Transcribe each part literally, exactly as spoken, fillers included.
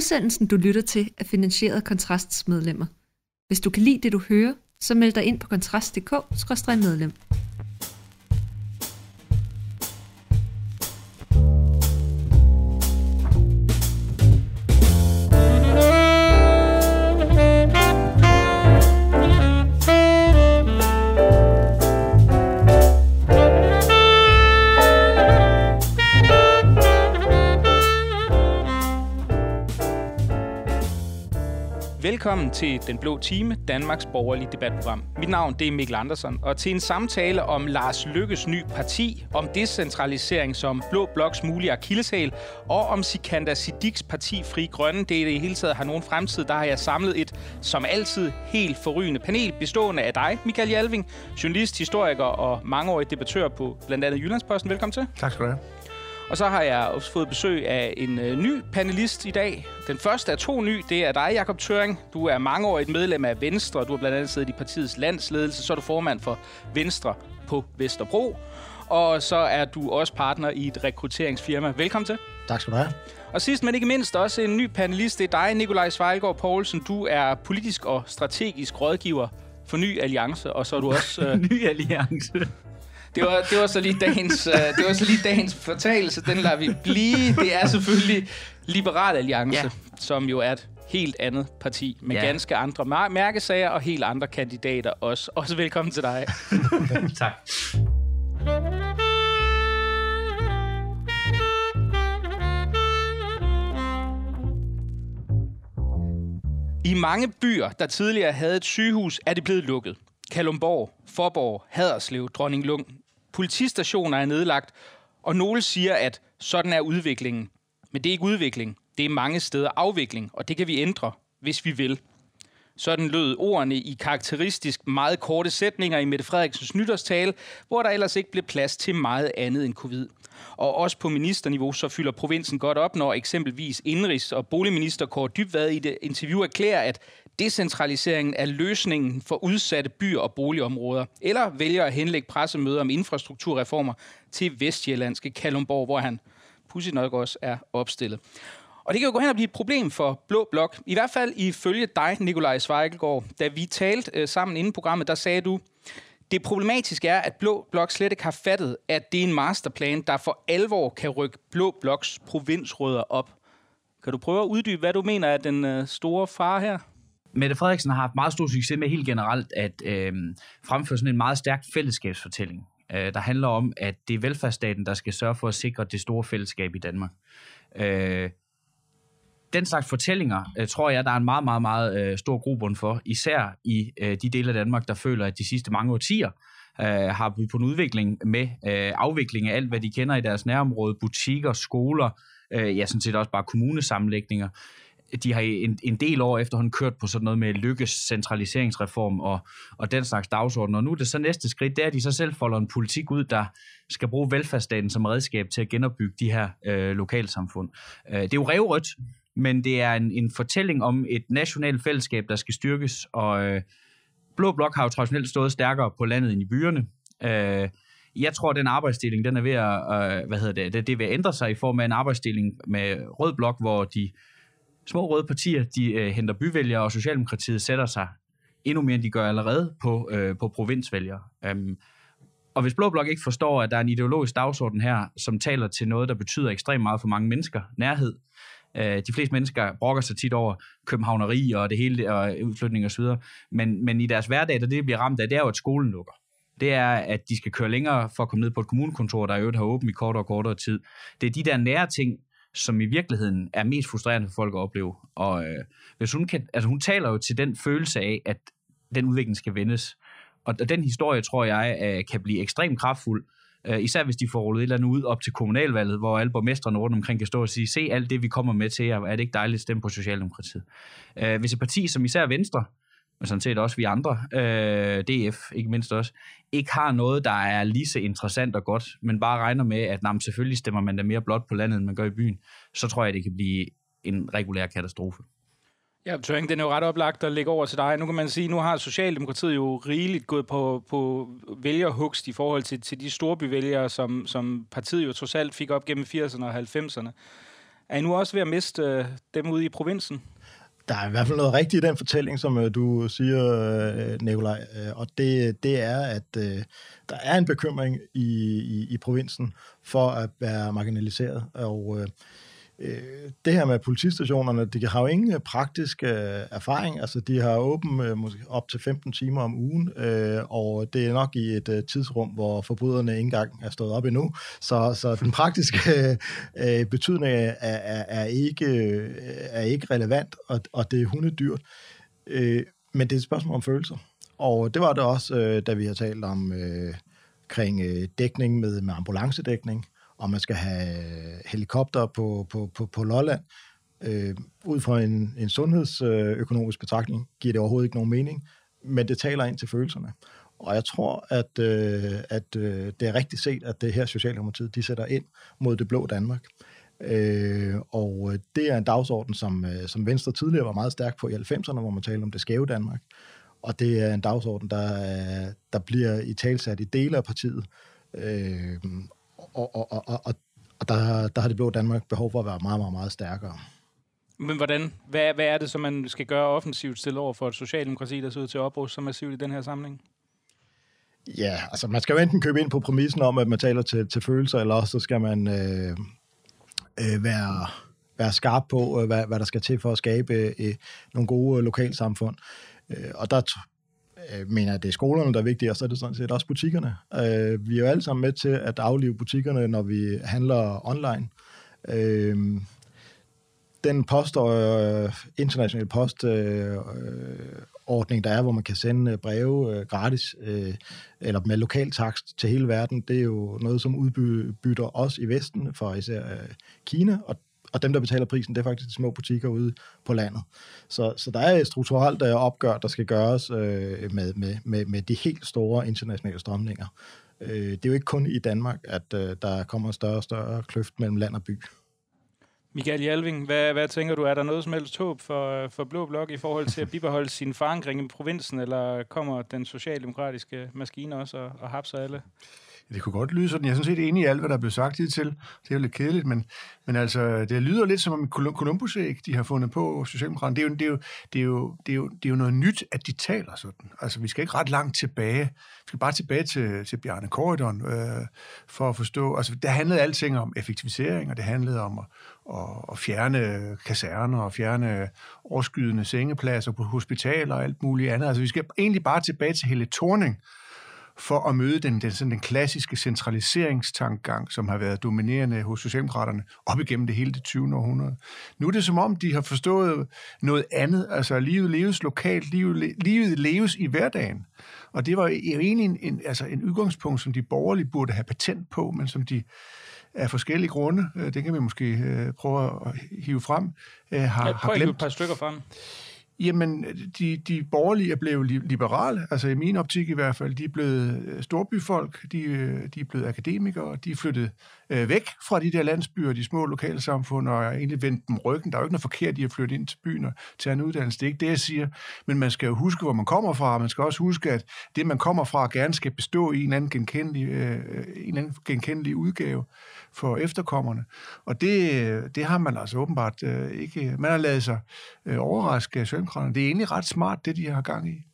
Udsendelsen, du lytter til, er finansieret af Kontrasts medlemmer. Hvis du kan lide det, du hører, så meld dig ind på kontrast punktum d k skråstreg medlem. Velkommen til Den Blå Time, Danmarks borgerlige debatprogram. Mit navn det er Mikkel Andersen, og til en samtale om Lars Løkkes nye parti, om decentralisering som Blå Bloks mulige akilleshæl, og om Sikandar Siddiques parti Frie Grønne, det er det i hele taget har nogen fremtid, der har jeg samlet et, som altid, helt forrygende panel, bestående af dig, Michael Jalving, journalist, historiker og mangeårig debattør på blandt andet Jyllandsposten. Velkommen til. Tak skal du have. Og så har jeg også fået besøg af en øh, ny panelist i dag. Den første af to ny, det er dig, Jakob Thøring. Du er mangeårigt medlem af Venstre, og du har blandt andet siddet i partiets landsledelse. Så er du formand for Venstre på Vesterbro. Og så er du også partner i et rekrutteringsfirma. Velkommen til. Tak skal du have. Og sidst, men ikke mindst, også en ny panelist. Det er dig, Nikolaj Svejlgaard Poulsen. Du er politisk og strategisk rådgiver for Ny Alliance, og så er du også... Øh... Ny Alliance. Det var, det var så lige dagens, uh, det var så lige dagens fortalelse. Den lader vi blive. Det er selvfølgelig Liberal Alliance, ja. Som jo er et helt andet parti med ja. ganske andre mær- mærkesager og helt andre kandidater også. Også velkommen til dig. Tak. I mange byer, der tidligere havde et sygehus, er det blevet lukket. Kalundborg, Faaborg, Haderslev, Dronninglund. Politistationer er nedlagt, og nogle siger, at sådan er udviklingen. Men det er ikke udvikling. Det er mange steder afvikling, og det kan vi ændre, hvis vi vil. Sådan lød ordene i karakteristisk meget korte sætninger i Mette Frederiksens nytårstale, hvor der ellers ikke blev plads til meget andet end covid. Og også på ministerniveau så fylder provinsen godt op, når eksempelvis indrigs- og boligminister Kaare Dybvad i det interview erklærer, at decentraliseringen er løsningen for udsatte byer og boligområder, eller vælger at henlægge pressemøder om infrastrukturreformer til vestjyllandske Kalundborg, hvor han pudsigt nok også er opstillet. Og det kan jo gå hen og blive et problem for Blå Blok, i hvert fald ifølge dig, Nikolaj Svejlgaard. Da vi talte øh, sammen inden programmet, der sagde du, det problematiske er, at Blå Blok slet ikke har fattet, at det er en masterplan, der for alvor kan rykke Blå Bloks provinsrødder op. Kan du prøve at uddybe, hvad du mener er den øh, store fare her? Mette Frederiksen har haft meget stor succes med helt generelt at øh, fremføre sådan en meget stærk fællesskabsfortælling, øh, der handler om, at det er velfærdsstaten, der skal sørge for at sikre det store fællesskab i Danmark. Øh, den slags fortællinger, øh, tror jeg, der er en meget, meget, meget øh, stor grobund for, især i øh, de dele af Danmark, der føler, at de sidste mange årtier øh, har vi på en udvikling med øh, afvikling af alt, hvad de kender i deres nærområde, butikker, skoler, øh, ja, sådan set også bare kommunesammenlægninger. De har en, en del år efterhånden kørt på sådan noget med Løkkes centraliseringsreform og, og den slags dagsorden. Og nu er det så næste skridt, det er, at de så selv folder en politik ud, der skal bruge velfærdsstaten som redskab til at genopbygge de her øh, lokalsamfund. Øh, det er jo rævrødt, men det er en, en fortælling om et nationalt fællesskab, der skal styrkes. Og øh, Blå Blok har jo traditionelt stået stærkere på landet end i byerne. Øh, Jeg tror, at den arbejdsdeling, den er ved at, øh, hvad hedder det, det, det er ved at ændre sig i form af en arbejdsdeling med Rød Blok, hvor de små røde partier, de øh, henter byvælgere, og Socialdemokratiet sætter sig endnu mere, end de gør allerede på, øh, på provinsvælgere. Um, og hvis Blå Blok ikke forstår, at der er en ideologisk dagsorden her, som taler til noget, der betyder ekstremt meget for mange mennesker, nærhed. Øh, de fleste mennesker brokker sig tit over københavneri og det hele, og udflytning og så videre. Men, men i deres hverdag, der det bliver ramt af, det er jo, at skolen lukker. Det er, at de skal køre længere for at komme ned på et kommunekontor, der i øvrigt har åbent i kortere og kortere tid. Det er de der nære ting, som i virkeligheden er mest frustrerende for folk at opleve. Og øh, hvis hun, kan, altså hun taler jo til den følelse af, at den udvikling skal vendes. Og, og den historie, tror jeg, øh, kan blive ekstremt kraftfuld. Øh, især hvis de får rullet et eller andet ud op til kommunalvalget, hvor alle borgmestrene rundt omkring kan stå og sige, se alt det, vi kommer med til jer, er det ikke dejligt at stemme på Socialdemokratiet. Øh, hvis et parti som især Venstre, men sådan set også vi andre, øh, D F ikke mindst også, ikke har noget, der er lige så interessant og godt, men bare regner med, at nah, selvfølgelig stemmer man da mere blot på landet, end man gør i byen, så tror jeg, det kan blive en regulær katastrofe. Ja, Thøring, den er jo ret oplagt at lægge over til dig. Nu kan man sige, nu har Socialdemokratiet jo rigeligt gået på, på vælgerhugst i forhold til, til de storbyvælgere, som, som partiet jo trods alt fik op gennem firserne og halvfemserne. Er I nu også ved at miste øh, dem ude i provinsen? Der er i hvert fald noget rigtigt i den fortælling, som du siger, Nikolaj, og det, det er, at øh, der er en bekymring i, i, i provinsen for at være marginaliseret, og øh, det her med politistationerne, de har jo ingen praktisk øh, erfaring, altså de har åbent øh, måske op til femten timer om ugen, øh, og det er nok i et øh, tidsrum, hvor forbryderne ikke engang er stået op endnu, så, så den praktiske øh, betydning er, er, er, ikke, øh, er ikke relevant, og, og det er hundedyrt, øh, men det er et spørgsmål om følelser, og det var det også, øh, da vi har talt om øh, kring øh, dækning med, med ambulancedækning, og man skal have helikopter på, på, på, på Lolland. Øh, ud fra en, en sundhedsøkonomisk betragtning giver det overhovedet ikke nogen mening, men det taler ind til følelserne. Og jeg tror, at, øh, at øh, det er rigtigt set, at det her Socialdemokratiet, de sætter ind mod det blå Danmark. Øh, og det er en dagsorden, som, som Venstre tidligere var meget stærk på i halvfemserne, hvor man talte om det skæve Danmark. Og det er en dagsorden, der, der bliver i talsat i dele af partiet. Øh, Og, og, og, og, og der, der har det blå Danmark behov for at være meget, meget, meget stærkere. Men hvordan? Hvad, hvad er det, som man skal gøre offensivt til over for et socialdemokrati, der ser ud til at opruste så massivt i den her samling? Ja, altså man skal jo enten købe ind på præmissen om, at man taler til, til følelser, eller også så skal man øh, øh, være, være skarp på, øh, hvad, hvad der skal til for at skabe øh, nogle gode øh, lokalsamfund. Øh, og der Jeg mener, at det er skolerne, der er vigtige, og så er det sådan set også butikkerne. Øh, vi er jo alle sammen med til at aflive butikkerne, når vi handler online. Øh, den post og øh, internationale postordning, øh, der er, hvor man kan sende breve øh, gratis, øh, eller med lokal takst til hele verden, det er jo noget, som udbytter os i Vesten, for især øh, Kina, og Og dem, der betaler prisen, det er faktisk de små butikker ude på landet. Så, så der er et strukturelt opgør, der skal gøres øh, med, med, med, med de helt store internationale strømninger. Øh, det er jo ikke kun i Danmark, at øh, der kommer større og større kløft mellem land og by. Michael Jalving, hvad, hvad tænker du? Er der noget som helst håb for, for Blå Blok i forhold til at bibeholde sin forankring i provinsen, eller kommer den socialdemokratiske maskine også og, og hapser alle? Det kunne godt lyde sådan. Jeg er sådan set enig i alt, hvad der er blevet sagt hidtil. Det er jo lidt kedeligt, men, men altså, det lyder lidt som om Columbus-æg, de har fundet på Socialdemokraterne. Det er, jo, det, er jo, det, er jo, det, er jo, det er jo noget nyt, at de taler sådan. Altså, vi skal ikke ret langt tilbage. Vi skal bare tilbage til, til Bjarne Corydon øh, for at forstå. Altså, det handlede alting om effektivisering, og det handlede om at, at, at fjerne kaserner og fjerne overskydende sengepladser på hospitaler og alt muligt andet. Altså, vi skal egentlig bare tilbage til Helle Thorning, for at møde den, den, sådan den klassiske centraliseringstankegang, som har været dominerende hos Socialdemokraterne op igennem det hele det tyvende århundrede. Nu er det som om, de har forstået noget andet. Altså, livet leves lokalt, livet, livet leves i hverdagen. Og det var jo egentlig en, en, altså en udgangspunkt, som de borgerlige burde have patent på, men som de af forskellige grunde, det kan vi måske prøve at hive frem, har, ja, har glemt. Et par stykker frem. Jamen, de, de borgerlige er blevet liberale, altså i min optik i hvert fald. De er blevet storbyfolk, de, de er blevet akademikere, de er flyttet øh, væk fra de der landsbyer, de små lokale samfund, og er egentlig vendt dem ryggen. Der er jo ikke noget forkert i at flytte ind til byen og tage en uddannelse. Det er ikke det, jeg siger. Men man skal jo huske, hvor man kommer fra. Man skal også huske, at det, man kommer fra, gerne skal bestå i en anden genkendelig, øh, en anden genkendelig udgave for efterkommerne. Og det, det har man altså åbenbart øh, ikke... Man har lavet sig øh, overraske af Socialdemokraterne. Det er egentlig ret smart, det de har gang i.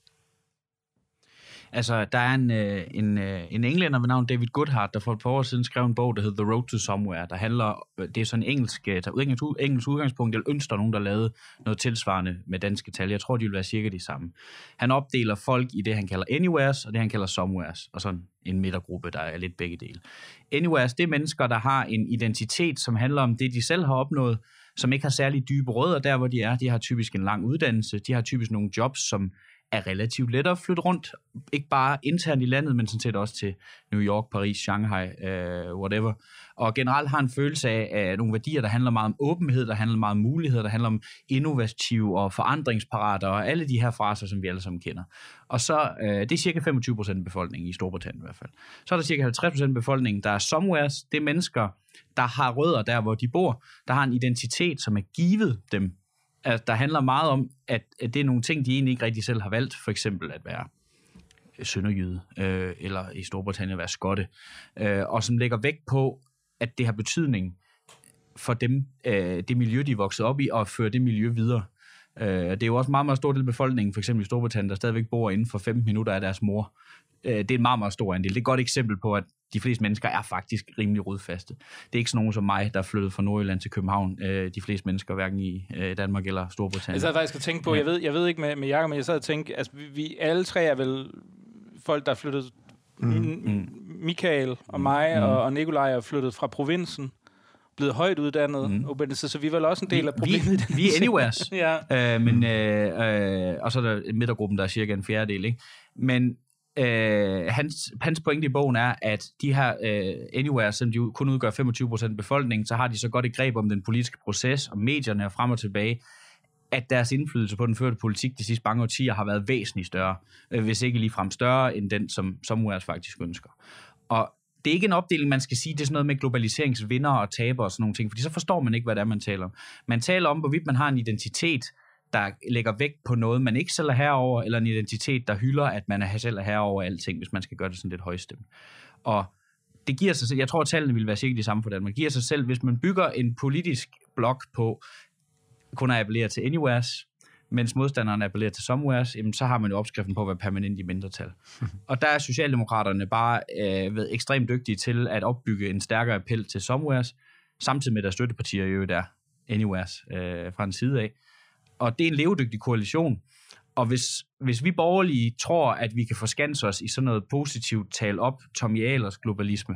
Altså, der er en, en, en englænder ved navn David Goodhart, der for et par år siden skrev en bog, der hedder The Road to Somewhere, der handler, det er sådan en engelsk, der engelsk udgangspunkt, jeg ønsker nogen, der lavede noget tilsvarende med danske tal. Jeg tror, de vil være cirka de samme. Han opdeler folk i det, han kalder anywheres, og det, han kalder somewheres, og sådan en midtergruppe, der er lidt begge dele. Anywheres, det er mennesker, der har en identitet, som handler om det, de selv har opnået, som ikke har særlig dybe rødder der, hvor de er. De har typisk en lang uddannelse, de har typisk nogle jobs, som er relativt lettere at flytte rundt, ikke bare internt i landet, men sådan set også til New York, Paris, Shanghai, uh, whatever. Og generelt har en følelse af, af nogle værdier, der handler meget om åbenhed, der handler meget om muligheder, der handler om innovativ og forandringsparater, og alle de her fraser, som vi alle sammen kender. Og så, uh, det er cirka femogtyve procent af befolkningen i Storbritannien i hvert fald. Så er der cirka halvtreds procent af befolkningen, der er somewheres. Det er mennesker, der har rødder der, hvor de bor, der har en identitet, som er givet dem. Altså, der handler meget om, at, at det er nogle ting, de egentlig ikke rigtig selv har valgt. For eksempel at være sønderjyde, øh, eller i Storbritannien at være skotte. Øh, og som lægger vægt på, at det har betydning for dem, øh, det miljø, de er vokset op i, og føre det miljø videre. Øh, det er jo også meget, meget stor del af befolkningen, for eksempel i Storbritannien, der stadigvæk bor inden for femten minutter af deres mor. Øh, det er en meget, meget stor andel. Det er et godt eksempel på, at de fleste mennesker er faktisk rimelig rodfaste. Det er ikke sådan nogen som mig, der er flyttet fra Nordjylland til København. Øh, de fleste mennesker, hverken i øh, Danmark eller Storbritannien. Jeg sad faktisk at tænke på, jeg ved, jeg ved ikke med, med Jacob, men jeg sad og tænke, altså vi, vi alle tre er vel folk, der er flyttet, mm. Mm. Michael og mig mm. og, og Nikolaj er flyttet fra provinsen, blevet højt uddannet, mm. og så, så vi er vel også en del af problemet. Vi, vi, vi er anywheres. ja. øh, men, øh, øh, og så er der midtergruppen, der er cirka en fjerdedel. Ikke? Men øh, hans, hans pointe i bogen er, at de her øh, anywheres, som de kun udgør femogtyve procent af befolkningen, så har de så godt et greb om den politiske proces, og medierne og frem og tilbage, at deres indflydelse på den førte politik de sidste mange årtier har været væsentligt større, øh, hvis ikke ligefrem større end den, som Somewheres faktisk ønsker. Og det er ikke en opdeling, man skal sige, det er sådan noget med globaliseringsvinder og taber og sådan nogle ting, fordi så forstår man ikke, hvad det er, man taler om. Man taler om, hvorvidt man har en identitet, der lægger vægt på noget, man ikke selv er herover, eller en identitet, der hylder, at man er selv er herover alting, hvis man skal gøre det sådan lidt højstemt. Og det giver sig selv, jeg tror, at tallene vil være sikkert de samme for Danmark, giver sig selv, hvis man bygger en politisk blok på kun at appellere til anywheres, mens modstanderne appellerer til somewheres, jamen, så har man jo opskriften på at være permanent i mindretal. Og der er Socialdemokraterne bare øh, været ekstremt dygtige til at opbygge en stærkere appel til somewheres, samtidig med, at der støttepartier jo der anywheres øh, fra en side af. Og det er en levedygtig koalition. Og hvis, hvis vi borgerlige tror, at vi kan forskanse os i sådan noget positivt tale op, Tommy Ahlers globalisme,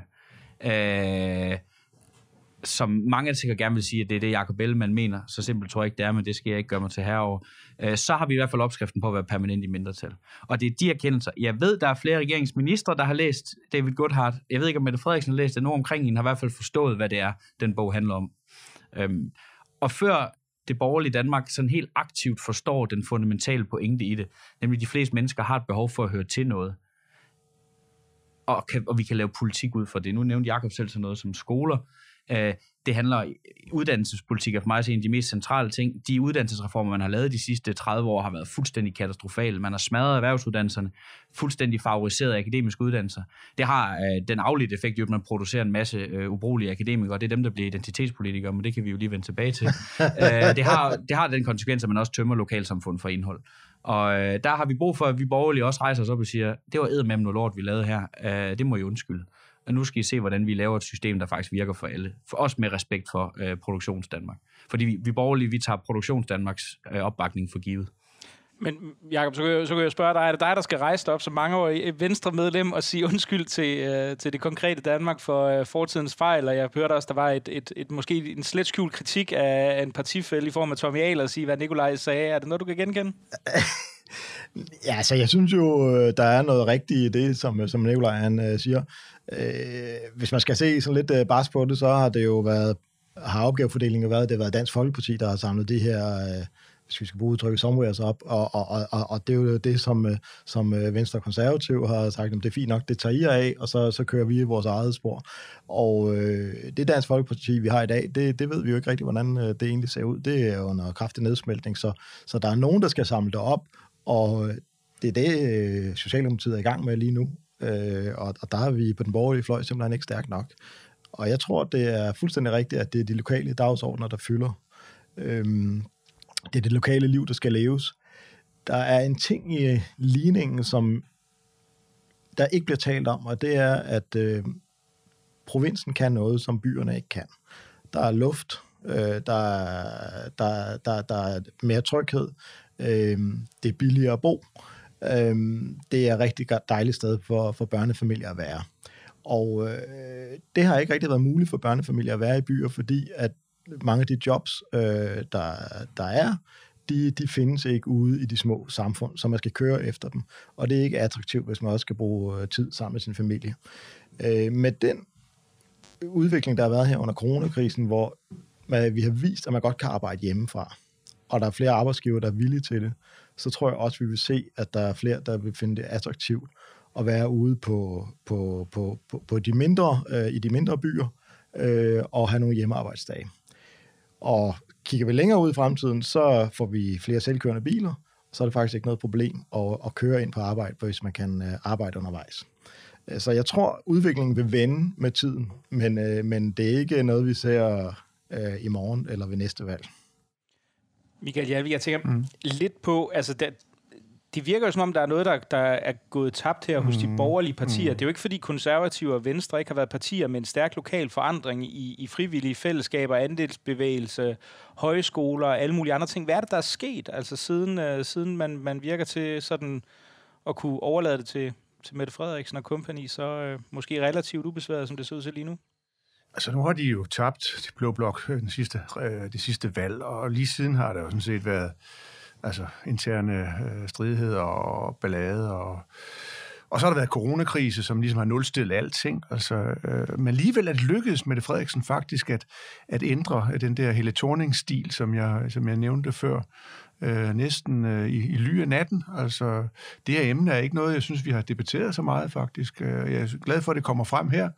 øh, som mange sikkert gerne vil sige, at det er det, Jacob Ellemann mener, så simpelt tror jeg ikke, det er, men det skal jeg ikke gøre mig til herover. Øh, så har vi i hvert fald opskriften på at være permanent i mindretal. Og det er de erkendelser. Jeg ved, der er flere regeringsministre, der har læst David Goodhart. Jeg ved ikke, om Mette Frederiksen har læst det. Nogen omkring hende har i hvert fald forstået, hvad det er, den bog handler om. Øhm, og før det borgerlige Danmark sådan helt aktivt forstår den fundamentale pointe i det, nemlig de fleste mennesker har et behov for at høre til noget. Og, kan, og vi kan lave politik ud fra det. Nu nævnte Jacob selv sådan noget som skoler. Uh, det handler, uddannelsespolitik er for mig at se en af de mest centrale ting. De uddannelsesreformer, man har lavet de sidste tredive år, har været fuldstændig katastrofale. Man har smadret erhvervsuddannelserne, fuldstændig favoriseret akademiske uddannelser. Det har uh, den afledte effekt, at man producerer en masse uh, ubrugelige akademikere, og det er dem, der bliver identitetspolitikere, men det kan vi jo lige vende tilbage til. uh, det, har, det har den konsekvens, at man også tømmer lokalsamfund for indhold. Og øh, der har vi brug for, at vi borgerlige også rejser os op og siger, det var eddermame noget lort, vi lavede her. Øh, det må I undskylde. Og nu skal I se, hvordan vi laver et system, der faktisk virker for alle. For os med respekt for øh, Produktionsdanmark. Fordi vi, vi borgerlige, vi tager Produktionsdanmarks øh, opbakning for givet. Men Jacob, så kan, jeg, så kan jeg spørge dig, er det dig, der skal rejse dig op som mangeårig Venstre medlem og sige undskyld til, øh, til det konkrete Danmark for øh, fortidens fejl? Og jeg hørte også, der var et, et, et, måske en slet skjult kritik af en partifælle i form af Tommy Ahlers og sige, hvad Nikolaj sagde. Er det noget, du kan genkende? Ja, altså jeg synes jo, der er noget rigtigt i det, som, som Nikolaj han øh, siger. Øh, hvis man skal se sådan lidt øh, bars på det, så har det jo været, har opgavefordelingen været, det har været Dansk Folkeparti, der har samlet det her, øh, hvis vi skal bruge udtrykket somewheres op, og, og, og, og det er jo det, som, som Venstre og Konservativ har sagt, det er fint nok, det tager I af, og så, så kører vi i vores eget spor. Og øh, det Dansk Folkeparti, vi har i dag, det, det ved vi jo ikke rigtig, hvordan det egentlig ser ud. Det er jo under kraftig nedsmeltning, så, så der er nogen, der skal samle det op, og det er det, Socialdemokratiet er i gang med lige nu. Øh, og, og der er vi på den borgerlige fløj simpelthen ikke stærkt nok. Og jeg tror, det er fuldstændig rigtigt, at det er de lokale dagsordner, der fylder. Øhm, det er det lokale liv, der skal leves. Der er en ting i ligningen, som der ikke bliver talt om, og det er, at øh, provinsen kan noget, som byerne ikke kan. Der er luft, øh, der, der, der, der er mere tryghed, øh, det er billigere at bo. Øhm, det er et rigtig dejligt sted for, for børnefamilier at være. Og øh, det har ikke rigtig været muligt for børnefamilier at være i byer, fordi at mange af de jobs, øh, der, der er, de, de findes ikke ude i de små samfund, så man skal køre efter dem. Og det er ikke attraktivt, hvis man også skal bruge tid sammen med sin familie. Øh, med den udvikling, der har været her under coronakrisen, hvor man, vi har vist, at man godt kan arbejde hjemmefra, og der er flere arbejdsgivere, der er villige til det, så tror jeg også, vi vil se, at der er flere, der vil finde det attraktivt at være ude på, på, på, på, på de mindre, øh, i de mindre byer øh, og have nogle hjemmearbejdsdage. Og kigger vi længere ud i fremtiden, så får vi flere selvkørende biler, så er det faktisk ikke noget problem at, at køre ind på arbejde, hvis man kan øh, arbejde undervejs. Så jeg tror, udviklingen vil vende med tiden, men, øh, men det er ikke noget, vi ser øh, i morgen eller ved næste valg. Michael Jalvig, jeg tænker mm. lidt på, altså der, det virker jo som om, der er noget, der, der er gået tabt her hos mm. de borgerlige partier. Mm. Det er jo ikke, fordi konservative og venstre ikke har været partier med en stærk lokal forandring i, i frivillige fællesskaber, andelsbevægelse, højskoler og alle mulige andre ting. Hvad er det, der er sket, altså siden, uh, siden man, man virker til sådan at kunne overlade det til, til Mette Frederiksen og kompagni, så uh, måske relativt ubesværet, som det ser ud til lige nu? Altså nu har de jo tabt til Blå Blok den sidste, øh, det sidste valg, og lige siden har der jo sådan set været altså interne øh, stridigheder og ballade, og, og så har der været coronakrise, som ligesom har nulstillet alting. Altså, øh, men alligevel er det lykkedes Mette Frederiksen faktisk at, at ændre den der Helle Thorning-stil, som jeg, som jeg nævnte før, øh, næsten øh, i, i ly af natten. Altså, det her emne er ikke noget, jeg synes, vi har debatteret så meget faktisk. Jeg er glad for, at det kommer frem her.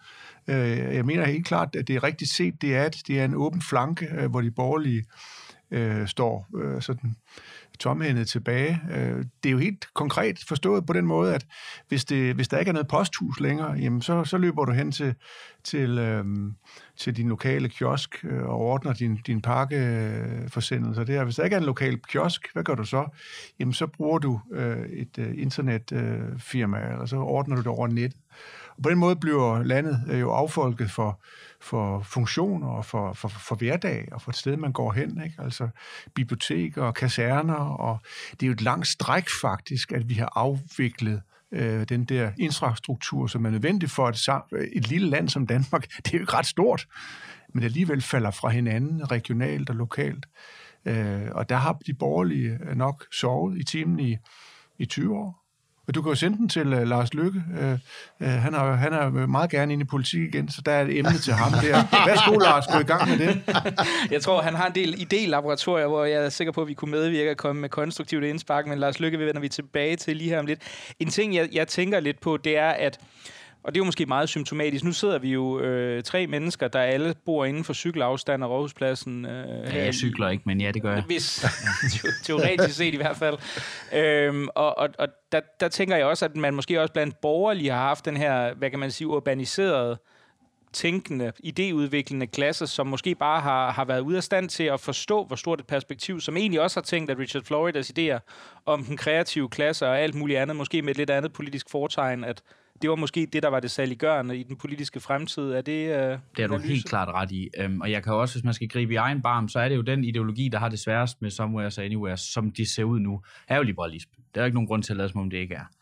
Jeg mener helt klart, at det er rigtigt set, det er, at det er en åben flanke, hvor de borgerlige øh, står øh, sådan tomhændet tilbage. Det er jo helt konkret forstået på den måde, at hvis, det, hvis der ikke er noget posthus længere, jamen så, så løber du hen til, til, øh, til din lokale kiosk og ordner din, din pakkeforsendelser der. Hvis der ikke er en lokal kiosk, hvad gør du så? Jamen så bruger du øh, et øh, internetfirma, øh, eller så ordner du det over nettet. Og på den måde bliver landet jo affolket for, for funktioner og for, for, for hverdag og for et sted, man går hen. Ikke? Altså biblioteker og kaserner. Og det er jo et langt stræk faktisk, at vi har afviklet øh, den der infrastruktur, som er nødvendig for et, et lille land som Danmark. Det er jo ikke ret stort, men det alligevel falder fra hinanden regionalt og lokalt. Øh, og der har de borgerlige nok sovet i timen i, i tyve år. Du kan jo sende den til uh, Lars Løkke. Uh, uh, han, er, han er meget gerne inde i politik igen, så der er et emne til ham der. Værsgo, Lars, gå i gang med det. Jeg tror, han har en del idélaboratorier, hvor jeg er sikker på, at vi kunne medvirke og komme med konstruktivt indspark, men Lars Løkke vender vi tilbage til lige her om lidt. En ting, jeg, jeg tænker lidt på, det er, at og det er jo måske meget symptomatisk. Nu sidder vi jo øh, tre mennesker, der alle bor inden for cykelafstand af Rådhuspladsen. Øh, ja, jeg cykler ikke, men ja, det gør jeg. Hvis, teoretisk set i hvert fald. Øhm, og og, og der, der tænker jeg også, at man måske også blandt borgerlige har haft den her, hvad kan man sige, urbaniserede, tænkende, idéudviklende klasse, som måske bare har, har været ude af stand til at forstå, hvor stort et perspektiv, som egentlig også har tænkt, at Richard Floridas idéer om den kreative klasse og alt muligt andet, måske med et lidt andet politisk fortegn, at det var måske det, der var det saliggørende i den politiske fremtid. Er det uh, det er du helt klart ret i. Um, og jeg kan også, hvis man skal gribe i egen barm, så er det jo den ideologi, der har det sværest med Somewheres og Anywheres, som de ser ud nu, er jo liberalisme. Der er ikke nogen grund til at lade som om det ikke er.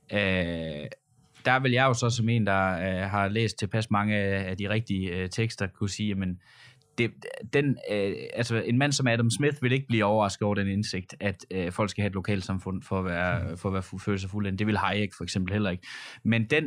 Uh, der vil jeg jo så som en, der uh, har læst tilpas mange af de rigtige uh, tekster, kunne sige, jamen, det, den, øh, altså en mand som Adam Smith vil ikke blive overrasket over den indsigt, at øh, folk skal have et lokalsamfund for at være, for at være føle sig fuldendt. Det vil Hayek for eksempel heller ikke. Men den,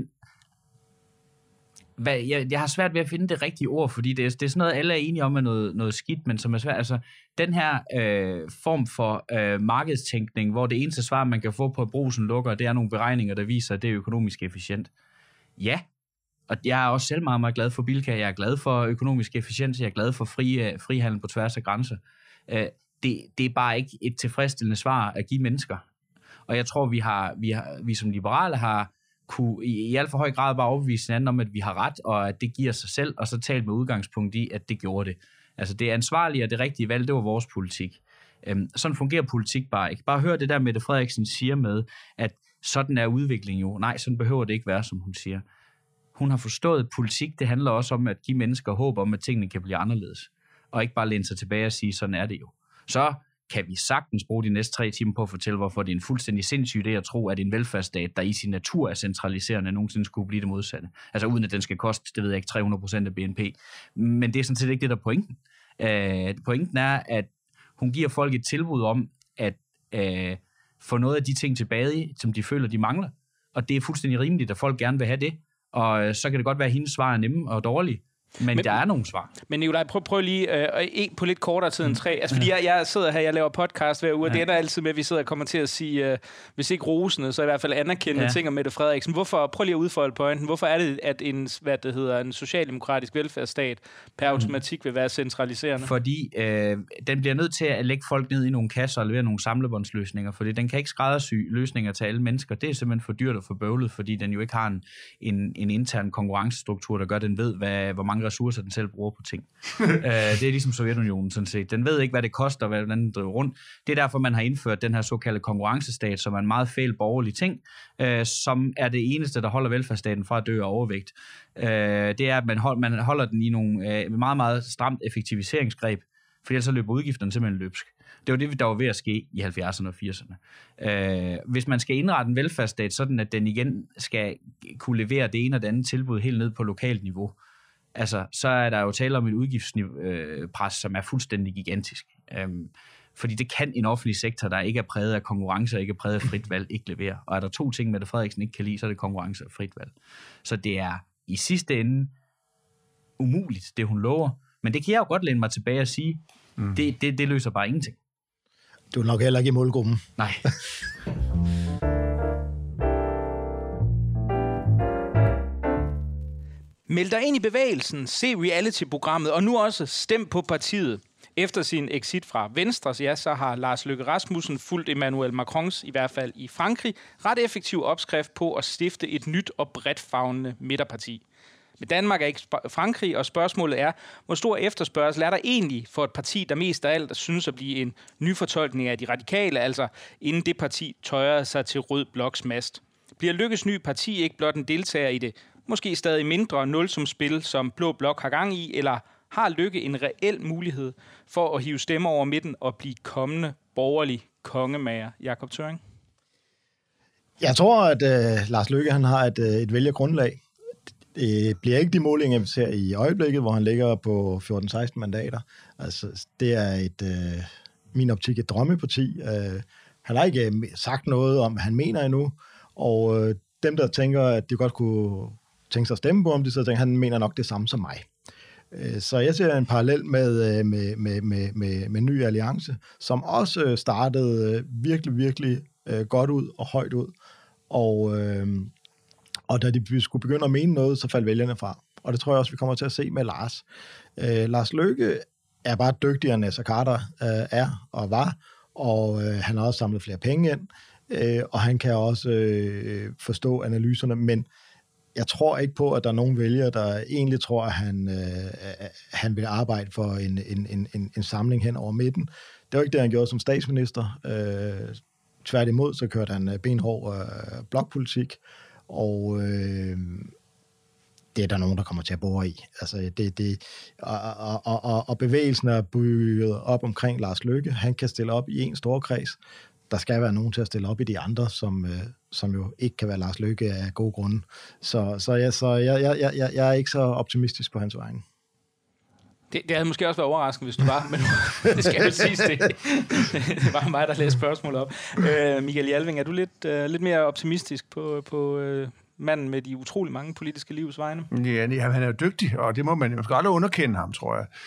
hvad, jeg, jeg har svært ved at finde det rigtige ord, fordi det er, det er sådan noget, alle er enige om, er noget, noget skidt, men som er svært. Altså den her øh, form for øh, markedstænkning, hvor det eneste svar, man kan få på, at Brugsen lukker, det er nogle beregninger, der viser, at det er økonomisk efficient. Ja. Og jeg er også selv meget, meget glad for Bilka. Jeg er glad for økonomisk efficiens. Jeg er glad for fri, frihandel på tværs af grænser. Det, det er bare ikke et tilfredsstillende svar at give mennesker. Og jeg tror, vi, har, vi, har, vi som liberale har kunne i, i alt for høj grad bare overbevise hinanden om, at vi har ret, og at det giver sig selv, og så talt med udgangspunkt i, at det gjorde det. Altså det ansvarlige og det rigtige valg, det var vores politik. Øhm, sådan fungerer politik bare ikke. Bare hør det der, Mette Frederiksen siger med, at sådan er udviklingen jo. Nej, sådan behøver det ikke være, som hun siger. Hun har forstået, at politik, det handler også om at give mennesker håb om, at tingene kan blive anderledes. Og ikke bare læne sig tilbage og sige, sådan er det jo. Så kan vi sagtens bruge de næste tre timer på at fortælle, hvorfor det er en fuldstændig sindssyg idé at tro, at en velfærdsstat, der i sin natur er centraliserende, nogensinde skulle blive det modsatte. Altså uden at den skal koste, det ved jeg ikke, tre hundrede procent af B N P. Men det er sådan set ikke det, der er pointen. Uh, pointen er, at hun giver folk et tilbud om at uh, få noget af de ting tilbage, som de føler, de mangler. Og det er fuldstændig rimeligt, at folk gerne vil have det. Og så kan det godt være, at hendes svar er nemme og dårlige. Men, men der er nogle svar. Men Nikolaj, prøv, prøv lige øh, på lidt kortere tid end tre. Altså, fordi jeg, jeg sidder her, jeg laver podcast hver uge, og ja. Det ender altid med, at vi sidder og kommer til at sige, øh, hvis ikke rosende, så i hvert fald anerkendende ja. ting om Mette Frederiksen. Hvorfor, prøv lige at udfolde pointen. Hvorfor er det, at en, hvad det hedder, en socialdemokratisk velfærdsstat per automatik vil være centraliserende? Fordi øh, den bliver nødt til at lægge folk ned i nogle kasser og levere nogle samlebåndsløsninger, fordi den kan ikke skræddersy løsninger til alle mennesker. Det er simpelthen for dyrt og for bøvlet, fordi den jo ikke har en, en, en intern konkurrencestruktur, der gør, den ved, hvad, hvor mange mange ressourcer, den selv bruger på ting. uh, det er ligesom Sovjetunionen sådan set. Den ved ikke, hvad det koster, hvordan den driver rundt. Det er derfor, man har indført den her såkaldte konkurrencestat, som er en meget fæl borgerlig ting, uh, som er det eneste, der holder velfærdsstaten fra at dø af overvægt. Uh, det er, at man, hold, man holder den i nogle uh, meget, meget stramt effektiviseringsgreb, for ellers så løber udgifterne simpelthen løbsk. Det var det, der var ved at ske i halvfjerdserne og firserne. Øh, hvis man skal indrette en velfærdsstat, sådan at den igen skal kunne levere det ene og det andet tilbud helt ned på lokalt niveau, altså, så er der jo tale om et udgiftspres, som er fuldstændig gigantisk. Øh, fordi det kan en offentlig sektor, der ikke er præget af konkurrence og ikke er præget af frit valg, ikke levere. Og er der to ting, Mette Frederiksen ikke kan lide, så er det konkurrence og frit valg. Så det er i sidste ende umuligt, det hun lover. Men det kan jeg jo godt læne mig tilbage og sige, mm. det, det, det løser bare ingenting. Du er nok heller ikke i målgruppen. Nej. Meld dig ind i bevægelsen, se reality-programmet og nu også stem på partiet. Efter sin exit fra Venstre, ja, så har Lars Løkke Rasmussen fulgt Emmanuel Macrons, i hvert fald i Frankrig, ret effektiv opskrift på at stifte et nyt og bredt favnende midterparti. Men Danmark er ikke Frankrig, og spørgsmålet er, hvor stor efterspørgsel er der egentlig for et parti, der mest af alt synes at blive en ny fortolkning af de radikale, altså inden det parti tøjrede sig til rød bloks mast. Bliver Løkkes nye parti ikke blot en deltager i det måske stadig mindre nulsumspil, som Blå Blok har gang i, eller har Løkke en reel mulighed for at hive stemmer over midten og blive kommende borgerlig kongemager? Jakob Tøring? Jeg tror, at øh, Lars Løkke han har et, et vælgergrundlag. Det bliver ikke de målinger, vi ser i øjeblikket, hvor han ligger på fjorten seksten mandater. Altså, det er et, øh, min optik et drømmeparti. Øh, han har ikke sagt noget om, hvad han mener endnu, og øh, dem, der tænker, at de godt kunne tænke sig at stemme på ham, de så tænker, han mener nok det samme som mig. Øh, så jeg ser en parallel med, med, med, med, med, med Ny Alliance, som også startede virkelig, virkelig øh, godt ud og højt ud, og øh, Og da de skulle begynde at mene noget, så faldt vælgerne fra. Og det tror jeg også, vi kommer til at se med Lars. Øh, Lars Løkke er bare dygtigere, end Naser Khader øh, er og var, og øh, han har også samlet flere penge ind, øh, og han kan også øh, forstå analyserne, men jeg tror ikke på, at der er nogen vælgere, der egentlig tror, at han, øh, han vil arbejde for en, en, en, en samling hen over midten. Det var ikke det, han gjorde som statsminister. Øh, tværtimod, så kørte han benhård øh, blokpolitik, og øh, det er der nogen, der kommer til at bore i. Altså det, det, og, og, og, og bevægelsen er bygget op omkring Lars Løkke. Han kan stille op i en stor kreds. Der skal være nogen til at stille op i de andre, som, øh, som jo ikke kan være Lars Løkke af gode grunde. Så, så, jeg, så jeg, jeg, jeg, jeg er ikke så optimistisk på hans vegne. Det, det havde måske også været overraskende, hvis du var, men det skal jeg jo sige, det, det var mig, der læste spørgsmålet op. Øh, Michael Jalving, er du lidt, øh, lidt mere optimistisk på, på øh, manden med de utrolig mange politiske livs vegne? Ja, han er jo dygtig, og det må man, man skal aldrig underkende ham, tror jeg.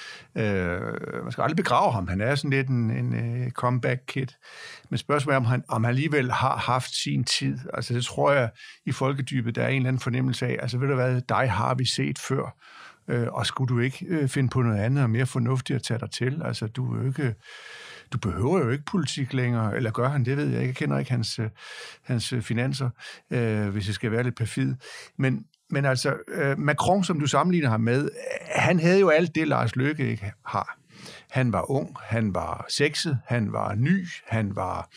Øh, man skal aldrig begrave ham. Han er sådan lidt en, en uh, comeback-kid. Men spørgsmålet er, om han, om han alligevel har haft sin tid. Altså det tror jeg, i folkedybet, der er en eller anden fornemmelse af, altså ved du hvad, dig har vi set før. Øh, og skulle du ikke øh, finde på noget andet og mere fornuftigt at tage dig til? Altså, du er jo ikke, du behøver jo ikke politik længere, eller gør han det, ved jeg ikke. Jeg kender ikke hans, øh, hans finanser, øh, hvis jeg skal være lidt perfid. Men, men altså, øh, Macron, som du sammenligner ham med, han havde jo alt det, Lars Løkke ikke har. Han var ung, han var sexet, han var ny, han var...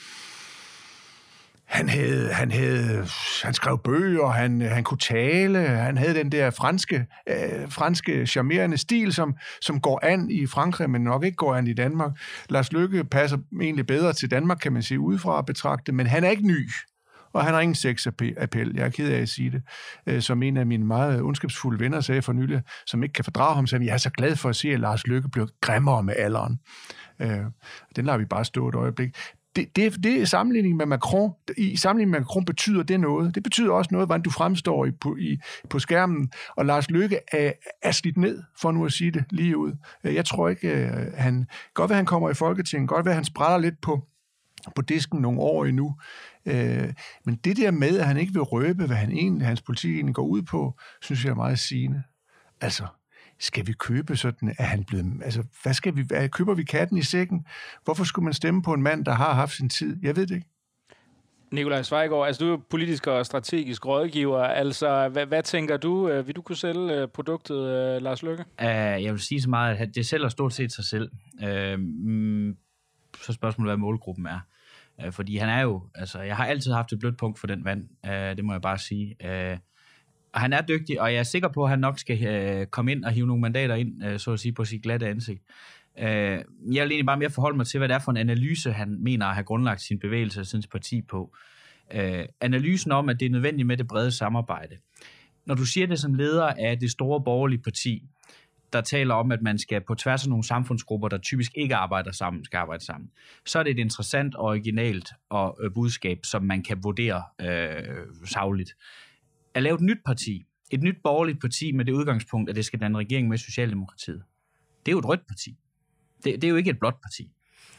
Han, havde, han, havde, han skrev bøger, han, han kunne tale, han havde den der franske, øh, franske charmerende stil, som, som går an i Frankrig, men nok ikke går an i Danmark. Lars Løkke passer egentlig bedre til Danmark, kan man sige, udefra at betragte, men han er ikke ny, og han har ingen sexappel. Jeg er ked af at sige det. Øh, som en af mine meget ondskabsfulde venner sagde for nylig, som ikke kan fordrage ham, sagde, jeg er så glad for at se, at Lars Løkke bliver grimmere med alderen. Øh, den lader vi bare stå et øjeblik. Det, det, det er sammenligning med Macron. I sammenligning med Macron betyder det noget. Det betyder også noget, hvordan du fremstår i, på, i, på skærmen. Og Lars Løkke er, er slidt ned, for nu at sige det lige ud. Jeg tror ikke, han... Godt ved, han kommer i Folketinget. Godt ved, han sprætter lidt på, på disken nogle år endnu. Men det der med, at han ikke vil røbe, hvad han egentlig, hans politik egentlig går ud på, synes jeg er meget sigende. Altså... Skal vi købe sådan, at han blevet... Altså, hvad skal vi... Hvad, køber vi katten i sækken? Hvorfor skulle man stemme på en mand, der har haft sin tid? Jeg ved det ikke. Nikolaj Svejgaard, altså du er politisk og strategisk rådgiver. Altså, hvad, hvad tænker du? Vil du kunne sælge produktet, Lars Løkke? Uh, jeg vil sige så meget, at det sælger stort set sig selv. Uh, mm, så spørgsmålet, hvad målgruppen er. Uh, fordi han er jo, altså jeg har altid haft et blødt punkt for den vand. Uh, det må jeg bare sige. Uh, og han er dygtig, og jeg er sikker på, at han nok skal uh, komme ind og hive nogle mandater ind, uh, så at sige, på sit glatte ansigt. Uh, jeg vil egentlig bare mere forholde mig til, hvad det er for en analyse, han mener at have grundlagt sin bevægelse og sin parti på. Uh, analysen om, at det er nødvendigt med det brede samarbejde. Når du siger det som leder af det store borgerlige parti, der taler om, at man skal på tværs af nogle samfundsgrupper, der typisk ikke arbejder sammen, skal arbejde sammen, så er det et interessant, originalt og øh, budskab, som man kan vurdere øh, sagligt. At lave et nyt parti, et nyt borgerligt parti med det udgangspunkt, at det skal danne regering med Socialdemokratiet, det er jo et rødt parti. Det, det er jo ikke et blåt parti.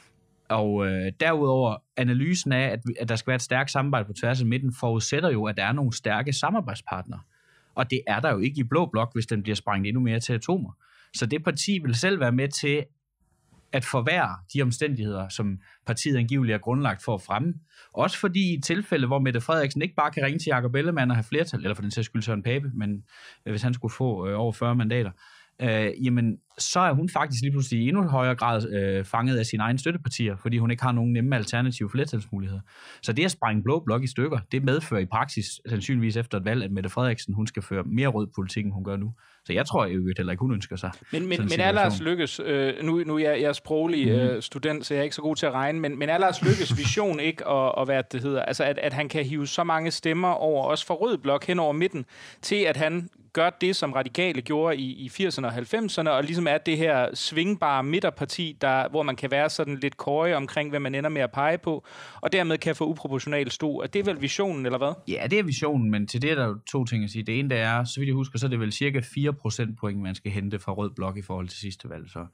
Og øh, derudover, analysen af, at, at der skal være et stærkt samarbejde på tværs af midten, forudsætter jo, at der er nogle stærke samarbejdspartnere. Og det er der jo ikke i blå blok, hvis den bliver sprængt endnu mere til atomer. Så det parti vil selv være med til at forværre de omstændigheder, som partiet angiveligt er grundlagt for at fremme. Også fordi i tilfælde, hvor Mette Frederiksen ikke bare kan ringe til Jakob Ellemann og have flertal, eller for den sags skyld Søren Pape, men hvis han skulle få øh, over fyrre mandater, øh, jamen så er hun faktisk lige pludselig i endnu højere grad øh, fanget af sine egne støttepartier, fordi hun ikke har nogen nemme alternative flertalsmuligheder. Så det at sprænge blå blok i stykker, det medfører i praksis sandsynligvis efter et valg, at Mette Frederiksen hun skal føre mere rød politik, end hun gør nu. Så jeg tror jo heller ikke, hun ønsker sig. Men, men, men er Lars Løkkes, øh, nu, nu er jeg, jeg er sproglig øh, student, så jeg er ikke så god til at regne, men, men er Lars Løkkes vision ikke, og, og hvad det hedder, altså at, at han kan hive så mange stemmer over, også fra rød blok hen over midten, til at han gør det, som Radikale gjorde i, i firserne og halvfemserne, og ligesom er det her svingbare midterparti, der, hvor man kan være sådan lidt køje omkring, hvad man ender med at pege på, og dermed kan få uproportionalt stor. Er det vel visionen, eller hvad? Ja, det er visionen, men til det er der jo to ting at sige. Det ene, der er, så vidt jeg husker, så er det vel cirka fire procentpoint, man skal hente fra rød blok i forhold til sidste valg. Så.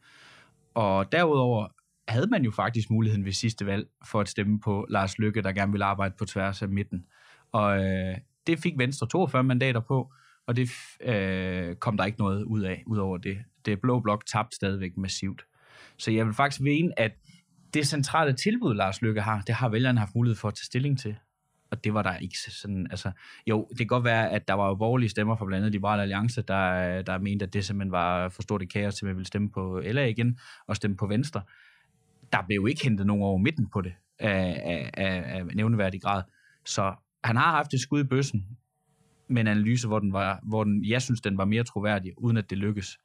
Og derudover havde man jo faktisk muligheden ved sidste valg for at stemme på Lars Løkke, der gerne ville arbejde på tværs af midten. Og øh, det fik Venstre toogfyrre mandater på, og det øh, kom der ikke noget ud af, ud over det. Det blå blok tabte stadigvæk massivt. Så jeg vil faktisk mene, at det centrale tilbud, Lars Løkke har, det har vælgerne haft mulighed for at tage stilling til. Og det var der ikke sådan, altså, jo, det kan godt være, at der var jo borgerlige stemmer fra blandt andet Liberale Alliance, der, der mente, at det simpelthen var for stort et kaos, til man ville stemme på L A igen, og stemme på Venstre. Der blev jo ikke hentet nogen over midten på det, af, af, af, af nævneværdig grad. Så han har haft et skud i bøssen, med en analyse, hvor den var, hvor den, jeg synes, den var mere troværdig, uden at det lykkes.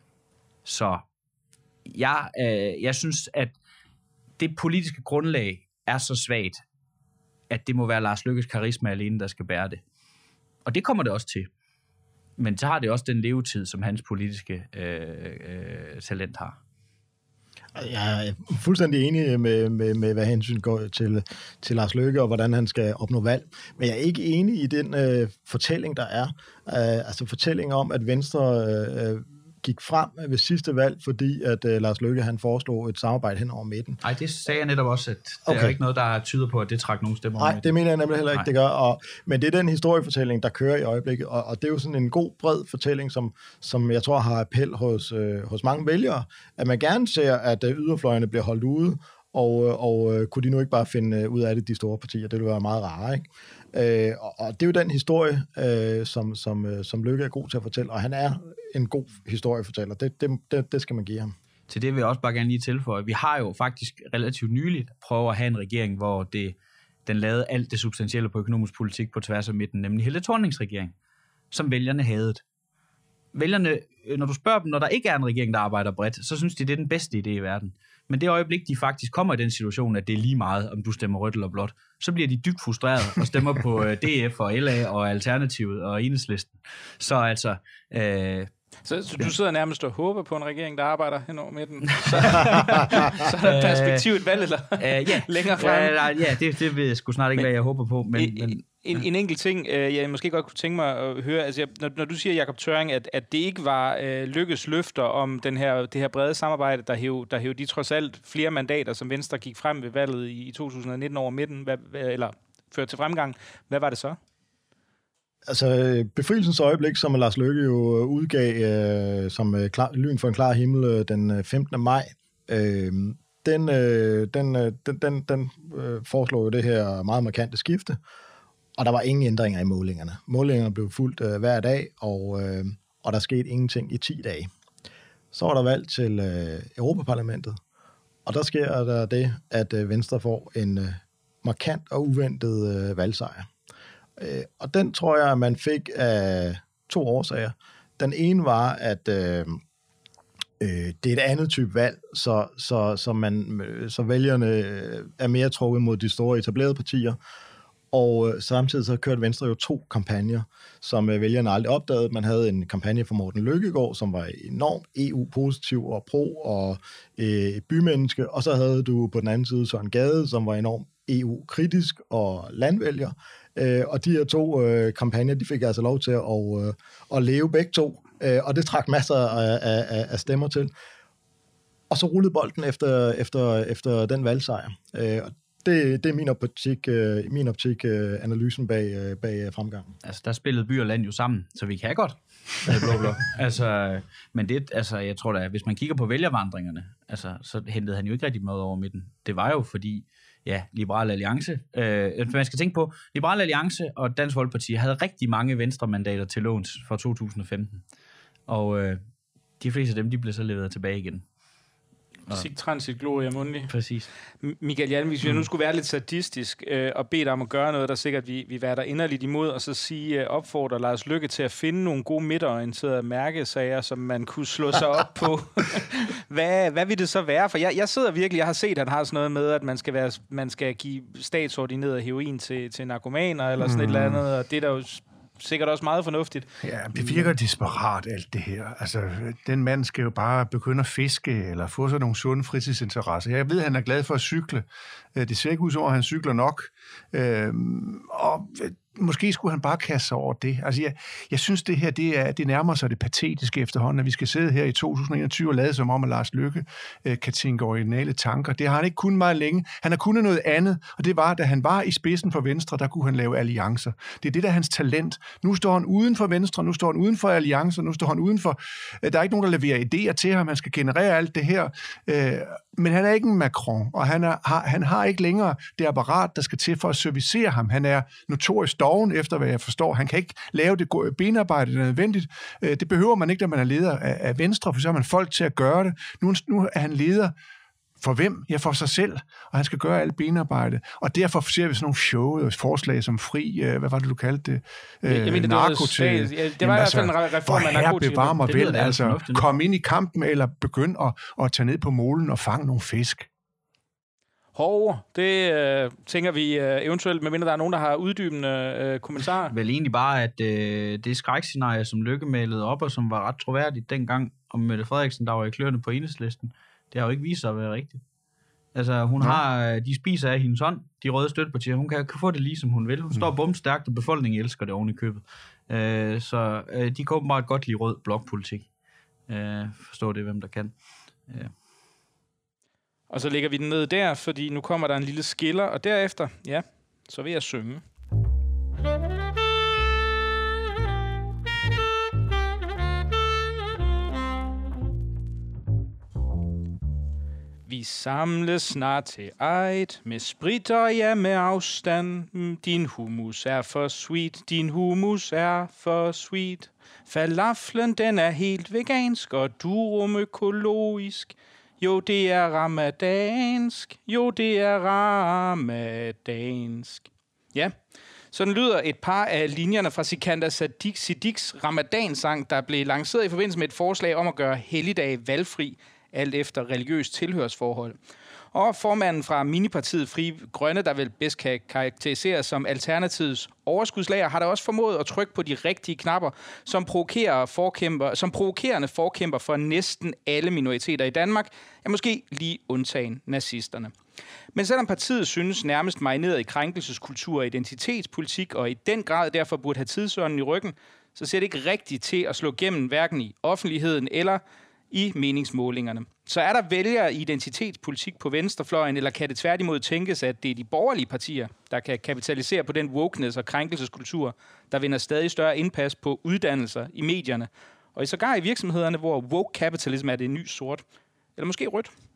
Så jeg, øh, jeg synes, at det politiske grundlag er så svagt, at det må være Lars Løkkes karisma alene, der skal bære det. Og det kommer det også til. Men så har det også den levetid, som hans politiske øh, øh, talent har. Jeg er fuldstændig enig med, med, med hvad hensyn går til, til Lars Løkke og hvordan han skal opnå valg. Men jeg er ikke enig i den øh, fortælling, der er. Øh, altså fortælling om, at Venstre øh, gik frem ved sidste valg, fordi at øh, Lars Løkke han foreslog et samarbejde hen over midten. Nej, det sagde jeg netop også, at det okay. er ikke noget, der tyder på, at det trækker nogen stemmer. Nej, det mener jeg nemlig heller ikke, Nej. det gør. Og, men det er den historiefortælling, der kører i øjeblikket, og, og det er jo sådan en god, bred fortælling, som, som jeg tror har appel hos, øh, hos mange vælgere, at man gerne ser, at øh, yderfløjene bliver holdt ude, og, og øh, kunne de nu ikke bare finde ud af det, de store partier? Det ville være meget rare, ikke? Øh, og, og det er jo den historie, øh, som, som, øh, som Løkke er god til at fortælle, og han er en god historiefortæller. Det, det, det, det skal man give ham. Til det vil jeg også bare gerne lige tilføje. Vi har jo faktisk relativt nyligt prøvet at have en regering, hvor det, den lavede alt det substantielle på økonomisk politik på tværs af midten, nemlig Helle Thornings regering, som vælgerne havde. Vælgerne, når du spørger dem, når der ikke er en regering, der arbejder bredt, så synes de, det er den bedste idé i verden. Men det øjeblik, de faktisk kommer i den situation, at det er lige meget, om du stemmer rødt eller blåt, så bliver de dybt frustreret og stemmer på D F og L A og Alternativet og Enhedslisten. Så altså... Øh, Så, så du sidder nærmest og håber på en regering, der arbejder hen over midten? Så, så er der perspektivet valg, eller uh, yeah. længere frem? Ja, yeah, det, det vil jeg sgu snart ikke, hvad jeg håber på. Men, en, men, en, en enkelt ting, øh, jeg måske godt kunne tænke mig at høre. Altså, jeg, når, når du siger, Jakob Tørring, at, at det ikke var øh, Løkkes løfter om den her, det her brede samarbejde, der hæv, der hæv de trods alt flere mandater, som Venstre gik frem ved valget i, i to tusind nitten over midten, hvad, eller førte til fremgang. Hvad var det så? Altså, befrielsens øjeblik, som Lars Løkke jo udgav øh, som øh, klar, lyn for en klar himmel øh, den femtende maj, øh, den, øh, den, øh, den, den, den øh, foreslår jo det her meget markante skifte, og der var ingen ændringer i målingerne. Målingerne blev fulgt øh, hver dag, og, øh, og der skete ingenting i ti dage. Så var der valg til øh, Europaparlamentet, og der sker der det, at øh, Venstre får en øh, markant og uventet øh, valgsejr. Øh, og den tror jeg, man fik af to årsager. Den ene var, at øh, øh, det er et andet type valg, så, så, så, man, så vælgerne er mere trukket mod de store etablerede partier, og øh, samtidig så kørte Venstre jo to kampagner, som øh, vælgerne aldrig opdagede. Man havde en kampagne for Morten Løkkegaard, som var enormt E U-positiv og pro og øh, bymenneske, og så havde du på den anden side Søren Gade, som var enormt E U-kritisk og landvælger. Øh, og de her to øh, kampagner, de fik altså lov til at, øh, at leve begge to, øh, og det trak masser af, af, af stemmer til. Og så rullede bolden efter, efter, efter den valgsejr. Øh, det, det er min optik, øh, min optik øh, analysen bag, øh, bag fremgangen. Altså, der spillede by og land jo sammen, så vi kan godt med blå blok. Altså, men det, altså, jeg tror da, hvis man kigger på vælgervandringerne, altså, så hentede han jo ikke rigtig med over midten. Det var jo fordi, ja, Liberal Alliance. Øh, man skal tænke på, Liberal Alliance og Dansk Folkeparti havde rigtig mange venstremandater til låns for to tusind og femten. Og øh, de fleste af dem, de blev så leveret tilbage igen. Sic transit gloria mundi. Præcis. Michael Hjelm, hvis vi mm. nu skulle være lidt sadistisk øh, og bede dig om at gøre noget, der sikkert vi, vi være der inderligt imod, og så sige, øh, opfordre Lars Løkke til at finde nogle gode midterorienterede mærkesager, som man kunne slå sig op på. hvad, hvad vil det så være? For jeg, jeg sidder virkelig, jeg har set, at han har sådan noget med, at man skal, være, man skal give statsordineret heroin til, til narkomaner, eller sådan mm. et eller andet, og det er der jo sikkert også meget fornuftigt. Ja, det virker desperat, alt det her. Altså, den mand skal jo bare begynde at fiske, eller få sig nogle sunde fritidsinteresser. Jeg ved, at han er glad for at cykle. Det ser ikke ud som, at han cykler nok. Og måske skulle han bare kaste sig over det. Altså, jeg, jeg synes, det her, det, er, det nærmer sig det patetiske efterhånden, at vi skal sidde her i to tusind og enogtyve og lade som om, at Lars Løkke øh, kan tænke originale tanker. Det har han ikke kun meget længe. Han har kunnet noget andet, og det var, da han var i spidsen for Venstre, der kunne han lave alliancer. Det er det, der er hans talent. Nu står han uden for Venstre, nu står han uden for alliancer, nu står han uden for... Øh, der er ikke nogen, der leverer idéer til ham, han skal generere alt det her. Øh, men han er ikke en Macron, og han, er, har, han har ikke længere det apparat, der skal til for at servicere ham. Han er notorisk doven, efter hvad jeg forstår. Han kan ikke lave det benarbejde, der er nødvendigt. Det behøver man ikke, når man er leder af Venstre, for så har man folk til at gøre det. Nu, nu er han leder for hvem? Ja, for sig selv, og han skal gøre alt benarbejde. Og derfor ser vi sådan nogle show og forslag som fri, hvad var det, du kaldte det? Jeg mener, narko til... Ja, det var i hvert fald en reform af narkotika. Bevar mig vel, altså kom ind i kampen, eller begynd at, at tage ned på målen og fange nogle fisk. Hårde, det øh, tænker vi øh, eventuelt, medmindre der er nogen, der har uddybende øh, kommentarer. Vel egentlig bare, at øh, det skrækscenarie, som Løkke malede op, og som var ret troværdigt dengang, om Mette Frederiksen, der var i kløerne på Enhedslisten, det har jo ikke vist sig at være rigtigt. Altså, hun ja. har, de spiser af hendes hånd, de røde støttepartier. Hun kan, kan få det lige, som hun vil. Hun mm. står bumstærkt, og befolkningen elsker det oven i købet. Øh, så øh, de kan åbenbart godt lide rød blokpolitik. Øh, forstår det, hvem der kan. Øh. Og så lægger vi den ned der, fordi nu kommer der en lille skiller, og derefter, ja, så vil jeg synge. Vi samles snart til eid, med sprit og ja med afstand. Din hummus er for sweet, din hummus er for sweet. Falaflen, den er helt vegansk, og durum økologisk. Jo, det er ramadansk. Jo, det er ramadansk. Ja, sådan lyder et par af linjerne fra Sikander Siddiques ramadansang, der blev lanceret i forbindelse med et forslag om at gøre helligdage valgfri, alt efter religiøs tilhørsforhold. Og formanden fra minipartiet Frie Grønne, der vel bedst kan karakteriseres som Alternativets overskudslager, har da også formået at trykke på de rigtige knapper, som, provokerer forkæmper, som provokerende forkæmper for næsten alle minoriteter i Danmark, er måske lige undtagen nazisterne. Men selvom partiet synes nærmest marineret i krænkelseskultur og identitetspolitik, og i den grad derfor burde have tidsånden i ryggen, så ser det ikke rigtigt til at slå gennem hverken i offentligheden eller i meningsmålingerne. Så er der vælgere i identitetspolitik på venstrefløjen, eller kan det tværtimod tænkes, at det er de borgerlige partier, der kan kapitalisere på den wokeness og krænkelseskultur, der vinder stadig større indpas på uddannelser i medierne, og i sågar i virksomhederne, hvor woke capitalism er det ny sort, eller måske rødt?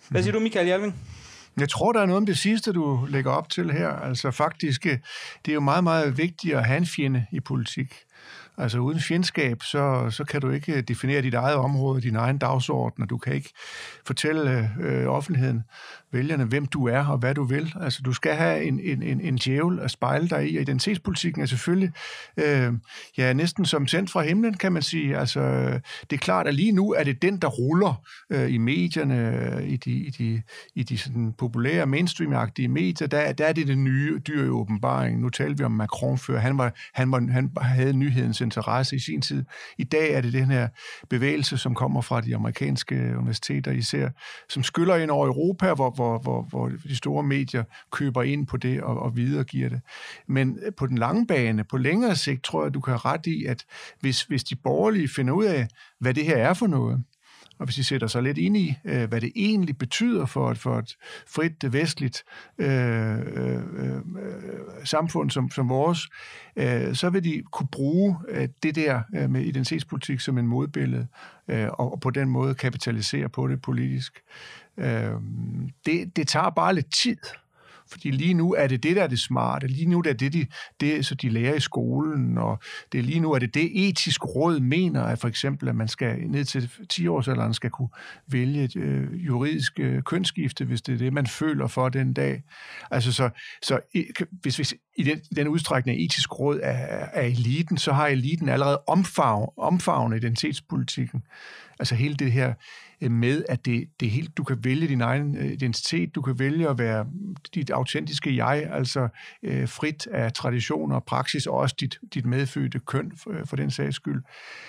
Hvad siger du, Michael Hjalving? Jeg tror, der er noget om det sidste, du lægger op til her. Altså faktisk, det er jo meget, meget vigtigt at have en fjende i politik. Altså uden fjendskab, så, så kan du ikke definere dit eget område, din egen dagsorden, og du kan ikke fortælle øh, offentligheden, vælgerne, hvem du er og hvad du vil. Altså du skal have en, en, en, en djævel at spejle dig i, og identitetspolitikken er selvfølgelig øh, ja, næsten som sendt fra himlen, kan man sige. Altså det er klart, at lige nu er det den, der ruller øh, i medierne, i de, i de, i de sådan populære, mainstream-agtige medier, der, der er det det nye dyr i åbenbaringen. Nu talte vi om Macron før, han, var, han, var, han havde nyhedens interesse i sin tid. I dag er det den her bevægelse, som kommer fra de amerikanske universiteter især, som skyller ind over Europa, hvor, hvor, hvor, hvor de store medier køber ind på det og, og videregiver det. Men på den lange bane, på længere sigt, tror jeg, du kan have ret i, at hvis, hvis de borgerlige finder ud af, hvad det her er for noget, og hvis de sætter sig lidt ind i, øh, hvad det egentlig betyder for et, for et frit, vestligt øh, øh, øh, samfund som, som vores, øh, så vil de kunne bruge øh, det der øh, med identitetspolitik som en modbillede, øh, og, og på den måde kapitalisere på det politisk. Øh, det, det tager bare lidt tid. Fordi lige nu er det det, der er det smarte. Lige nu er det det, det, så de lærer i skolen, og det lige nu er det det, etisk råd mener, at for eksempel, at man skal ned til ti-årsalderen skal kunne vælge et øh, juridisk øh, kønsskifte, hvis det er det, man føler for den dag. Altså så, så hvis, hvis i den, i den udstrækning af etisk råd er, er eliten, så har eliten allerede omfavnet omfavne identitetspolitikken. Altså hele det her med, at det, det er helt, du kan vælge din egen identitet, du kan vælge at være dit autentiske jeg, altså øh, frit af traditioner og praksis, og også dit, dit medfødte køn, for, for den sags skyld.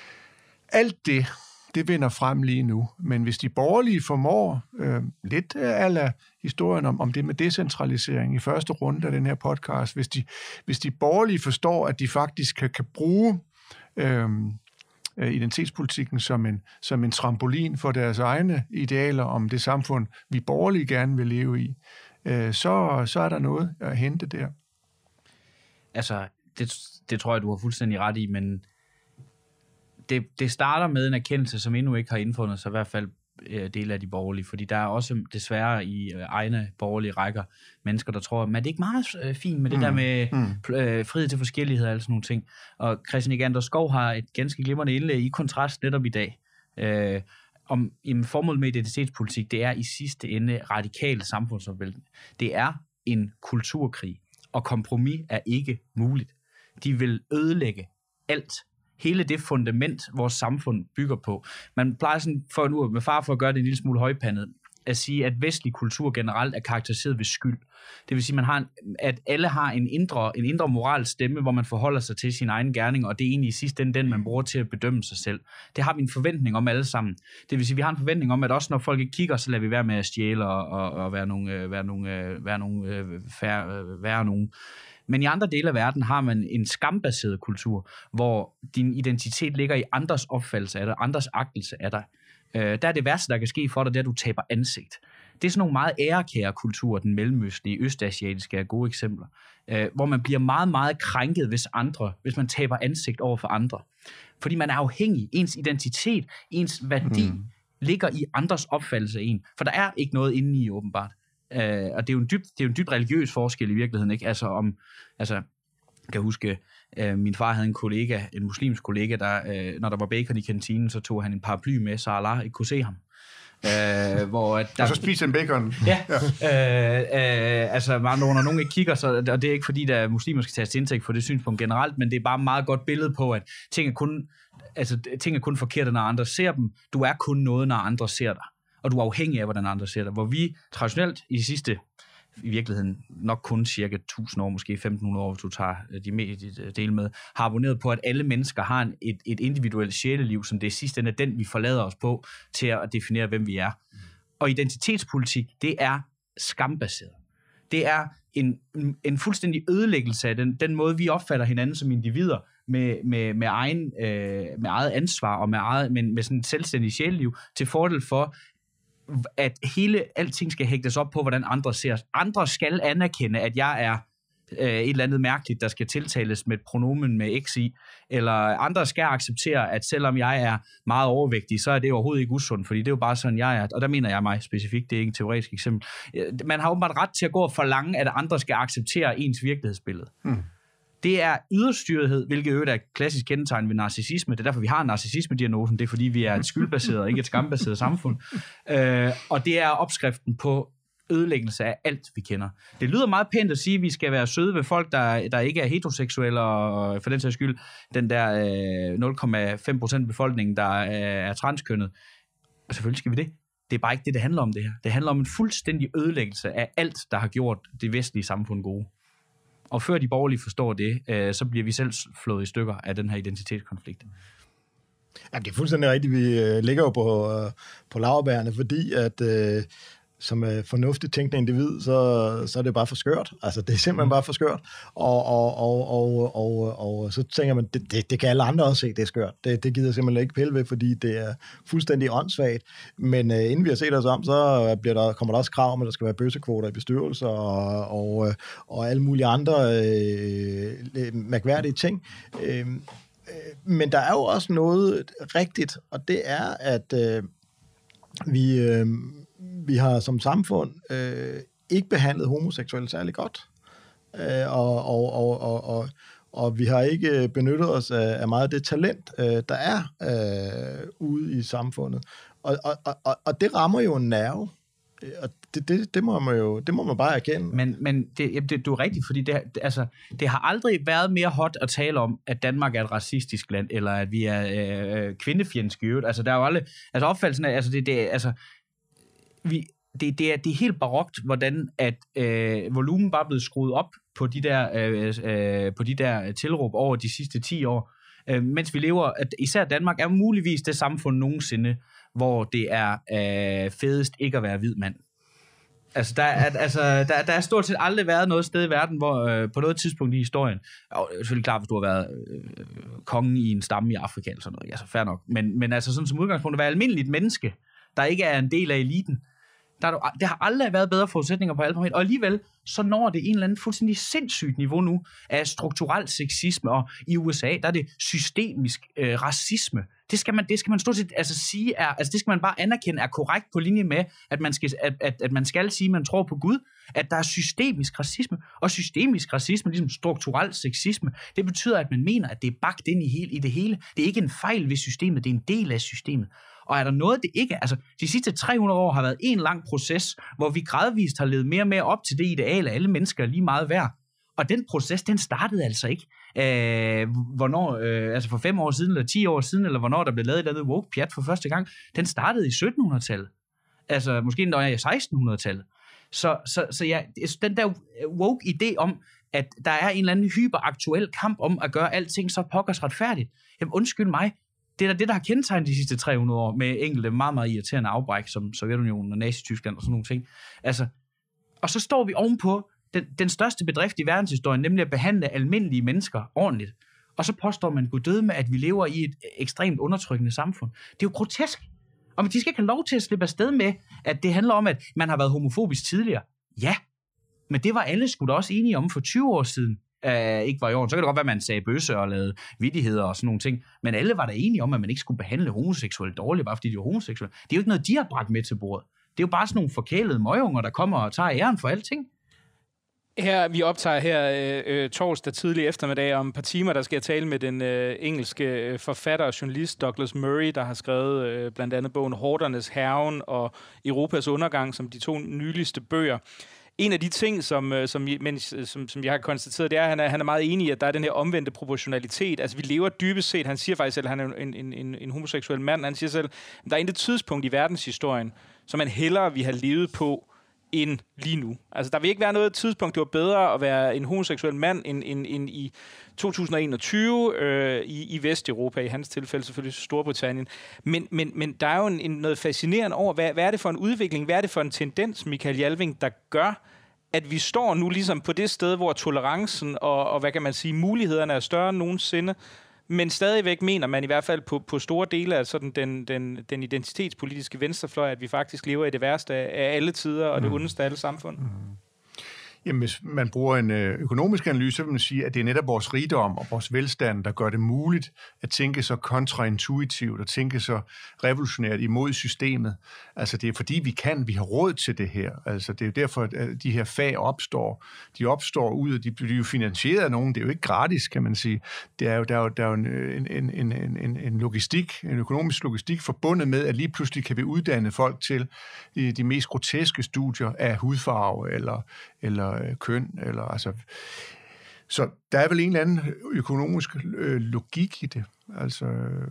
Alt det, det vinder frem lige nu, men hvis de borgerlige formår, øh, lidt ala historien om, om det med decentralisering i første runde af den her podcast, hvis de, hvis de borgerlige forstår, at de faktisk kan, kan bruge øh, identitetspolitikken som en, som en trampolin for deres egne idealer om det samfund, vi borgerlige gerne vil leve i, øh, så, så er der noget at hente der. Altså, det, det tror jeg, du har fuldstændig ret i, men det, det starter med en erkendelse, som endnu ikke har indfundet sig, i hvert fald øh, del af de borgerlige, fordi der er også desværre i øh, egne borgerlige rækker mennesker, der tror, men er det ikke meget øh, fint med det mm. der med mm. øh, frihed til forskellighed og alle sådan nogle ting. Og Christian Igander Skov har et ganske glimrende indlæg i Kontrast netop i dag, øh, om jamen, formålet med identitetspolitik, det er i sidste ende radikal samfundsomvæltning. Det er en kulturkrig, og kompromis er ikke muligt. De vil ødelægge alt. Hele det fundament, vores samfund bygger på. Man plejer sådan, for nu med far for at gøre det en lille smule højpandet, at sige, at vestlig kultur generelt er karakteriseret ved skyld. Det vil sige, man har en, at alle har en indre, en indre moralsk stemme, hvor man forholder sig til sin egen gerning, og det er egentlig i sidste ende den, man bruger til at bedømme sig selv. Det har vi en forventning om alle sammen. Det vil sige, vi har en forventning om, at også når folk ikke kigger, så lader vi være med at stjæle og, og, og være nogle, være nogle, være nogle, færre, være nogle. Men i andre dele af verden har man en skambaseret kultur, hvor din identitet ligger i andres opfattelse af dig, andres agtelse af dig. Øh, der er det værste, der kan ske for dig, det er, at du taber ansigt. Det er sådan nogle meget ærekære kulturer, den mellemøstlige, østasiatiske er gode eksempler, øh, hvor man bliver meget, meget krænket, hvis andre, hvis man taber ansigt over for andre. Fordi man er afhængig. Ens identitet, ens værdi mm. ligger i andres opfattelse af en. For der er ikke noget inde i, åbenbart. Uh, og det er jo en dybt, det er jo en dybt religiøs forskel i virkeligheden, ikke? Altså om, altså, jeg kan huske, uh, min far havde en kollega, en muslimsk kollega, der, uh, når der var bacon i kantinen, så tog han en paraply med, så Allah ikke kunne se ham. Uh, hvor, der, og så spiser han bacon. Ja, uh, uh, altså når nogen ikke kigger, så, og det er ikke fordi, der muslimer skal tages til indtægt for det synspunkt generelt, men det er bare et meget godt billede på, at ting er kun, altså, ting er kun forkerte, når andre ser dem. Du er kun noget, når andre ser dig. Og du er afhængig af, hvordan andre ser dig. Hvor vi traditionelt i de sidste, i virkeligheden nok kun cirka tusind år, måske femten hundrede år, hvis du tager de del med, har abonneret på, at alle mennesker har en, et, et individuelt sjæleliv, som det er sidste ende den, vi forlader os på, til at definere, hvem vi er. Og identitetspolitik, det er skambaseret. Det er en, en fuldstændig ødelæggelse af den, den måde, vi opfatter hinanden som individer, med, med, med, egen, øh, med eget ansvar og med, eget, med, med sådan et selvstændigt sjæleliv, til fordel for, at hele alting skal hægtes op på, hvordan andre ser os. Andre skal anerkende, at jeg er øh, et eller andet mærkeligt, der skal tiltales med et pronomen med x i, eller andre skal acceptere, at selvom jeg er meget overvægtig, så er det overhovedet ikke usundt, fordi det er jo bare sådan, jeg er, og der mener jeg mig specifikt, det er ikke et teoretisk eksempel. Man har åbenbart ret til at gå og forlange, at andre skal acceptere ens virkelighedsbillede. Hmm. Det er yderstyrethed, hvilket øvrigt er et klassisk kendetegn ved narcissisme. Det er derfor, vi har narcissisme-diagnosen. Det er, fordi vi er et skyldbaseret og ikke et skambaseret samfund. Øh, og det er opskriften på ødelæggelse af alt, vi kender. Det lyder meget pænt at sige, at vi skal være søde ved folk, der, der ikke er heteroseksuelle, og for den sags skyld, den der øh, nul komma fem procent af befolkningen, der øh, er transkønnet. Og selvfølgelig skal vi det. Det er bare ikke det, det handler om det her. Det handler om en fuldstændig ødelæggelse af alt, der har gjort det vestlige samfund gode. Og før de borgerlige forstår det, øh, så bliver vi selv flået i stykker af den her identitetskonflikt. Jamen, det er fuldstændig rigtigt. Vi øh, ligger jo på, øh, på laurbærrene, fordi at øh, som er fornuftigt tænkende individ, så, så er det bare for skørt. Altså, det er simpelthen bare for skørt. Og, og, og, og, og, og så tænker man, det, det, det kan alle andre også se, det er skørt. Det, det gider jeg simpelthen ikke pille ved, fordi det er fuldstændig åndssvagt. Men øh, inden vi har set os om, så bliver der, kommer der også krav om, at der skal være bøssekvoter i bestyrelser og, og, og alle mulige andre øh, mærkværdige ting. Øh, men der er jo også noget rigtigt, og det er, at øh, vi... Øh, Vi har som samfund øh, ikke behandlet homoseksuelle særlig godt, øh, og, og, og, og, og, og vi har ikke benyttet os af, af meget af det talent, øh, der er øh, ude i samfundet. Og, og, og, og det rammer jo en nerve, og det, det, det, må man jo det må man bare erkende. Men, men det, det, du er rigtigt, fordi det, det, altså, det har aldrig været mere hot at tale om, at Danmark er et racistisk land, eller at vi er øh, kvindefjendske. Altså, der er jo aldrig... Altså, opfattelsen af... Altså, det, det, altså, Vi, det, det, er, det er helt barokt, hvordan at øh, volumen bare er blevet skruet op på de der, øh, øh, på de der tilråb over de sidste ti år, øh, mens vi lever, at især Danmark er muligvis det samfund nogensinde, hvor det er øh, fedest ikke at være hvid mand. Altså, der er, altså, der, der er stort set aldrig været noget sted i verden, hvor øh, på noget tidspunkt i historien, og det er selvfølgelig klart, hvis du har været øh, kongen i en stamme i Afrika eller sådan noget, altså fair nok, men, men altså sådan som udgangspunkt at være almindeligt menneske, der ikke er en del af eliten, der er, det har aldrig været bedre forudsætninger på alle parametre, og alligevel så når det en eller anden fuldstændig sindssygt niveau nu af strukturel sexisme, og i U S A, der er det systemisk øh, racisme. Det skal man, det skal man stort set altså sige er, altså det skal man bare anerkende er korrekt på linje med, at man skal, at, at, at man skal sige, at man tror på Gud, at der er systemisk racisme, og systemisk racisme, ligesom strukturel sexisme, det betyder, at man mener, at det er bagt ind i, hele, i det hele. Det er ikke en fejl ved systemet, det er en del af systemet. Og er der noget, det ikke er? Altså, de sidste tre hundrede år har været en lang proces, hvor vi gradvist har levet mere og mere op til det ideal, at alle mennesker er lige meget værd. Og den proces, den startede altså ikke, øh, hvornår, øh, altså for fem år siden, eller ti år siden, eller hvornår der blev lavet et eller andet woke-pjat for første gang. Den startede i syttenhundredetallet. Altså, måske endda i sekstenhundredetallet. Så, så, så ja, den der woke-idé om, at der er en eller anden hyperaktuel kamp om at gøre alting så pokkers retfærdigt. Jamen, undskyld mig. Det er da det, der har kendetegnet de sidste tre hundrede år, med enkelte meget, meget irriterende afbræk, som Sovjetunionen og Nazi-Tyskland og sådan nogle ting. Altså, og så står vi ovenpå den, den største bedrift i verdenshistorien, nemlig at behandle almindelige mennesker ordentligt. Og så påstår man gud døde med, at vi lever i et ekstremt undertrykkende samfund. Det er jo grotesk. Og de skal ikke have lov til at slippe afsted med, at det handler om, at man har været homofobisk tidligere. Ja, men det var alle sgu da også enige om for tyve år siden. Uh, ikke var i orden. Så kan det godt være, at man sagde bøsse og lavede vittigheder og sådan nogle ting. Men alle var da enige om, at man ikke skulle behandle homoseksuelle dårligt, bare fordi de var homoseksuelle. Det er jo ikke noget, de har bragt med til bordet. Det er jo bare sådan nogle forkælede møgunger, der kommer og tager æren for alting. Her, vi optager her øh, torsdag tidlig eftermiddag om et par timer, der skal jeg tale med den øh, engelske forfatter og journalist Douglas Murray, der har skrevet øh, blandt andet bogen Hordernes Hærgen og Europas Undergang, som de to nyligste bøger. En af de ting, som, som, som, som jeg har konstateret, det er, at han er, han er meget enig i, at der er den her omvendte proportionalitet. Altså, vi lever dybest set, han siger faktisk selv, at han er en, en, en, en homoseksuel mand, han siger selv, at der er intet tidspunkt i verdenshistorien, som man hellere vil have levet på, end lige nu. Altså, der vil ikke være noget tidspunkt, det var bedre at være en homoseksuel mand end, end, end i to tusind og enogtyve øh, i, i Vesteuropa, i hans tilfælde selvfølgelig Storbritannien. Men, men, men der er jo en, en, noget fascinerende over, hvad, hvad er det for en udvikling, hvad er det for en tendens, Michael Jalving, der gør, at vi står nu ligesom på det sted, hvor tolerancen og, og hvad kan man sige, mulighederne er større end nogensinde, men stadigvæk mener man i hvert fald på, på store dele af sådan den, den, den identitetspolitiske venstrefløj, at vi faktisk lever i det værste af alle tider og det ondeste af alle samfund. Mm. Jamen, hvis man bruger en økonomisk analyse, så vil man sige, at det er netop vores rigdom og vores velstand, der gør det muligt at tænke så kontraintuitivt og tænke så revolutionært imod systemet. Altså, det er fordi, vi kan, vi har råd til det her. Altså, det er jo derfor, at de her fag opstår. De opstår ud, og de bliver jo finansieret af nogen. Det er jo ikke gratis, kan man sige. Det er jo, der er jo, der er jo en, en, en, en, en logistik, en økonomisk logistik forbundet med, at lige pludselig kan vi uddanne folk til de, de mest groteske studier af hudfarve eller, eller køn, eller altså... Så der er vel en eller anden økonomisk øh, logik i det. Altså, øh,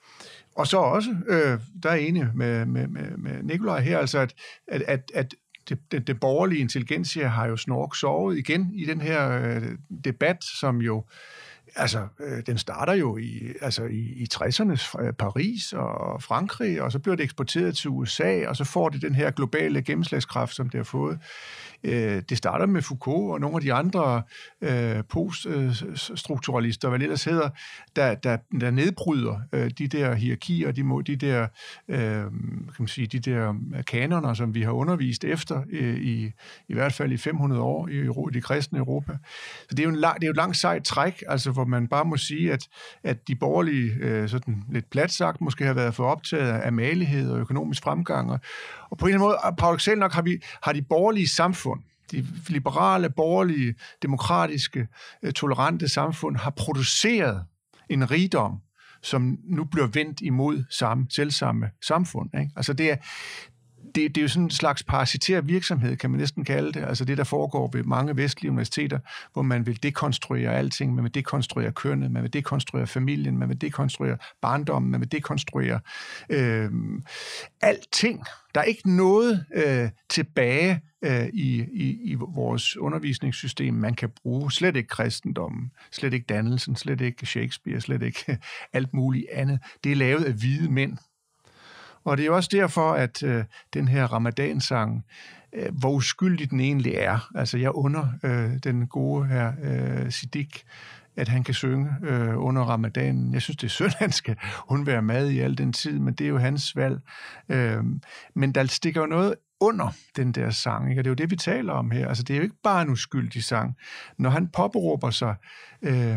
og så også, øh, der er enig med, med, med, med Nikolaj her, altså at, at, at, at det, det, det borgerlige intelligensia har jo snork sovet igen i den her øh, debat, som jo Altså, øh, den starter jo i, altså i, i tressernes Paris og Frankrig, og så bliver det eksporteret til U S A, og så får det den her globale gennemslagskraft, som det har fået. Øh, det starter med Foucault og nogle af de andre øh, poststrukturalister, hvad det ellers hedder, der, der, der nedbryder øh, de der hierarkier, de, de der, øh, kan man sige, de der kanoner, som vi har undervist efter, øh, i, i hvert fald i fem hundrede år i, i det kristne Europa. Så det er jo, en lang, det er jo et langt sejt træk, altså hvor man bare må sige, at, at de borgerlige, øh, sådan lidt plat sagt, måske har været for optaget af malighed og økonomisk fremgang. Og, og på en eller anden måde, paradoksalt nok, har, vi, har de borgerlige samfund, de liberale, borgerlige, demokratiske, øh, tolerante samfund, har produceret en rigdom, som nu bliver vendt imod samme, selvsamme samfund. Ikke? Altså det er, Det, det er jo sådan en slags parasitær virksomhed, kan man næsten kalde det. Altså det, der foregår ved mange vestlige universiteter, hvor man vil dekonstruere alting, man vil dekonstruere kønnet, man vil dekonstruere familien, man vil dekonstruere barndommen, man vil dekonstruere øh, alting. Der er ikke noget øh, tilbage øh, i, i, i vores undervisningssystem, man kan bruge. Slet ikke kristendommen, slet ikke dannelsen, slet ikke Shakespeare, slet ikke alt muligt andet. Det er lavet af hvide mænd. Og det er jo også derfor, at øh, den her ramadansang, øh, hvor uskyldig den egentlig er. Altså, jeg under øh, den gode her øh, Siddiq, at han kan synge øh, under ramadanen. Jeg synes, det er synd, han skal undvære mad i al den tid, men det er jo hans valg. Øh, men der stikker jo noget under den der sang, ikke? Og det er jo det, vi taler om her. Altså, det er jo ikke bare en uskyldig sang. Når han påberåber sig øh,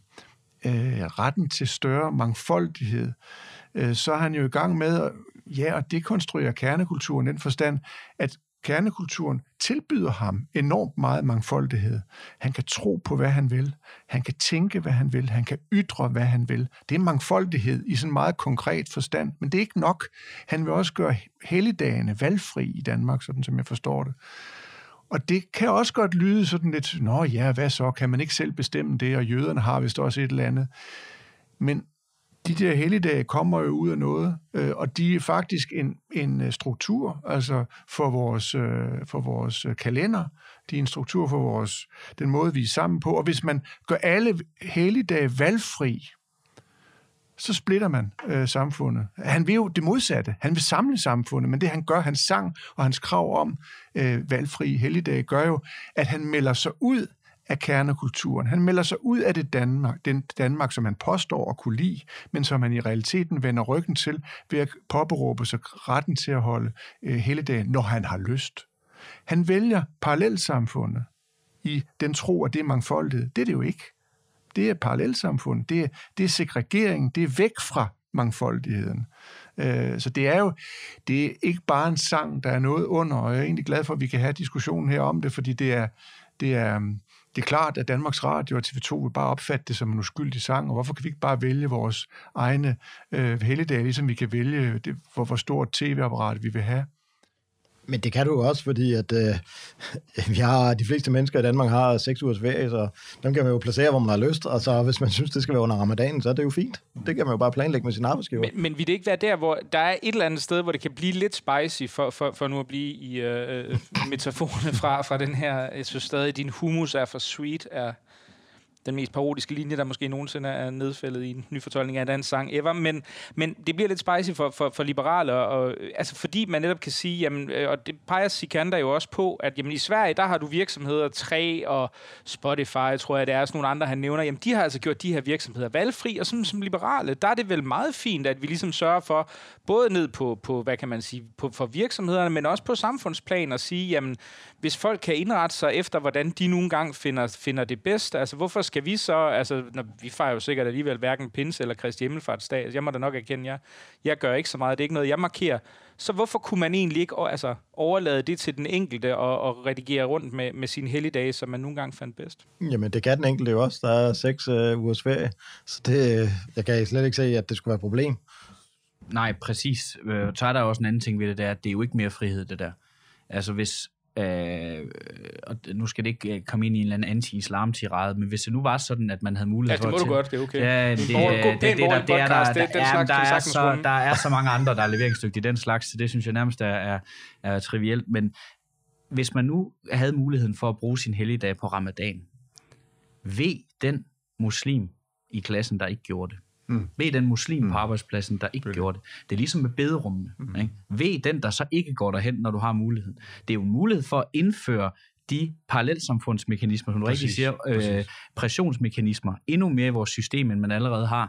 øh, retten til større mangfoldighed, øh, så er han jo i gang med at ja, og dekonstruere kernekulturen i den forstand, at kernekulturen tilbyder ham enormt meget mangfoldighed. Han kan tro på, hvad han vil. Han kan tænke, hvad han vil. Han kan ytre, hvad han vil. Det er mangfoldighed i sådan meget konkret forstand, men det er ikke nok. Han vil også gøre helligdagene valgfri i Danmark, sådan som jeg forstår det. Og det kan også godt lyde sådan lidt, nå ja, hvad så? Kan man ikke selv bestemme det? Og jøderne har vist også et eller andet. Men de der helligdage kommer jo ud af noget, øh, og de er faktisk en, en struktur, altså for vores, øh, for vores kalender. De er en struktur for vores, den måde, vi er sammen på. Og hvis man gør alle helligdage valgfri, så splitter man øh, samfundet. Han vil jo det modsatte. Han vil samle samfundet, men det han gør, hans sang og hans krav om øh, valgfri helligdage, gør jo, at han melder sig ud af kernekulturen. Han melder sig ud af det Danmark, den Danmark, som han påstår at kunne lide, men som han i realiteten vender ryggen til ved at påberåbe sig retten til at holde øh, helligdagen, når han har lyst. Han vælger parallelsamfundet i den tro, at det er mangfoldighed. Det er det jo ikke. Det er parallelsamfund. Det er, det er segregering. Det er væk fra mangfoldigheden. Øh, så det er jo det er ikke bare en sang, der er noget under, og jeg er egentlig glad for, at vi kan have diskussionen her om det, fordi det er det er Det er klart, at Danmarks Radio og T V to vil bare opfatte det som en uskyldig sang, og hvorfor kan vi ikke bare vælge vores egne øh, helligdage, ligesom vi kan vælge, det, hvor, hvor stort tv-apparat vi vil have? Men det kan du også, fordi at øh, vi har, de fleste mennesker i Danmark har seks ugers ferie, så dem kan man jo placere, hvor man har lyst, og så hvis man synes, det skal være under ramadanen, så er det jo fint. Det kan man jo bare planlægge med sin arbejdsgiver. Men, men vil det ikke være der, hvor der er et eller andet sted, hvor det kan blive lidt spicy, for, for, for nu at blive i øh, metaforerne fra, fra den her, jeg synes stadig, din hummus er for sweet, er, den mest parodiske linje, der måske nogensinde er nedfældet i en ny fortolkning af en dansk sang ever, men, men det bliver lidt spicy for, for, for liberale, og, altså fordi man netop kan sige, jamen, og det peger Sikander jo også på, at jamen, i Sverige, der har du virksomheder, Tre og Spotify, tror jeg, det er sådan nogle andre, han nævner, jamen de har altså gjort de her virksomheder valgfri, og som, som liberale, der er det vel meget fint, at vi ligesom sørger for, både ned på, på hvad kan man sige, på, for virksomhederne, men også på samfundsplan, at sige, jamen, hvis folk kan indrette sig efter, hvordan de nogle gange finder, finder det bedste, altså hvorfor skal vi så, altså når, vi fejrer jo sikkert alligevel hverken pinse eller Kristi Himmelfartsdag, jeg må da nok erkende, jeg, jeg gør ikke så meget, det er ikke noget, jeg markerer, så hvorfor kunne man egentlig ikke altså, overlade det til den enkelte og, og redigere rundt med, med sine helligdage, som man nogle gange fandt bedst? Jamen, det kan den enkelte jo også. Der er seks øh, ugers ferie, så det, jeg kan slet ikke se, at det skulle være et problem. Nej, præcis. Så er der også en anden ting ved det der, at det er jo ikke mere frihed, det der. Altså hvis, øh, og nu skal det ikke komme ind i en eller anden anti-islam-tirade, men hvis det nu var sådan, at man havde mulighed for... Ja, det må du godt, det er okay. Ja, det, det, det, det, det, der, det er der, der, der, der, er så, der er så mange andre, der er leveringsdygtige i den slags, så det synes jeg nærmest er, er, er trivielt, men hvis man nu havde muligheden for at bruge sin helligdag på ramadan, ved den muslim i klassen, der ikke gjorde det. Mm. Ved den muslim mm. på arbejdspladsen, der ikke mm. gjorde det. Det er ligesom med bederummene. Mm. Ikke? Ved den, der så ikke går derhen, når du har muligheden. Det er jo en mulighed for at indføre de parallelsamfundsmekanismer, som du rigtig siger, øh, pressionsmekanismer, endnu mere i vores system, end man allerede har.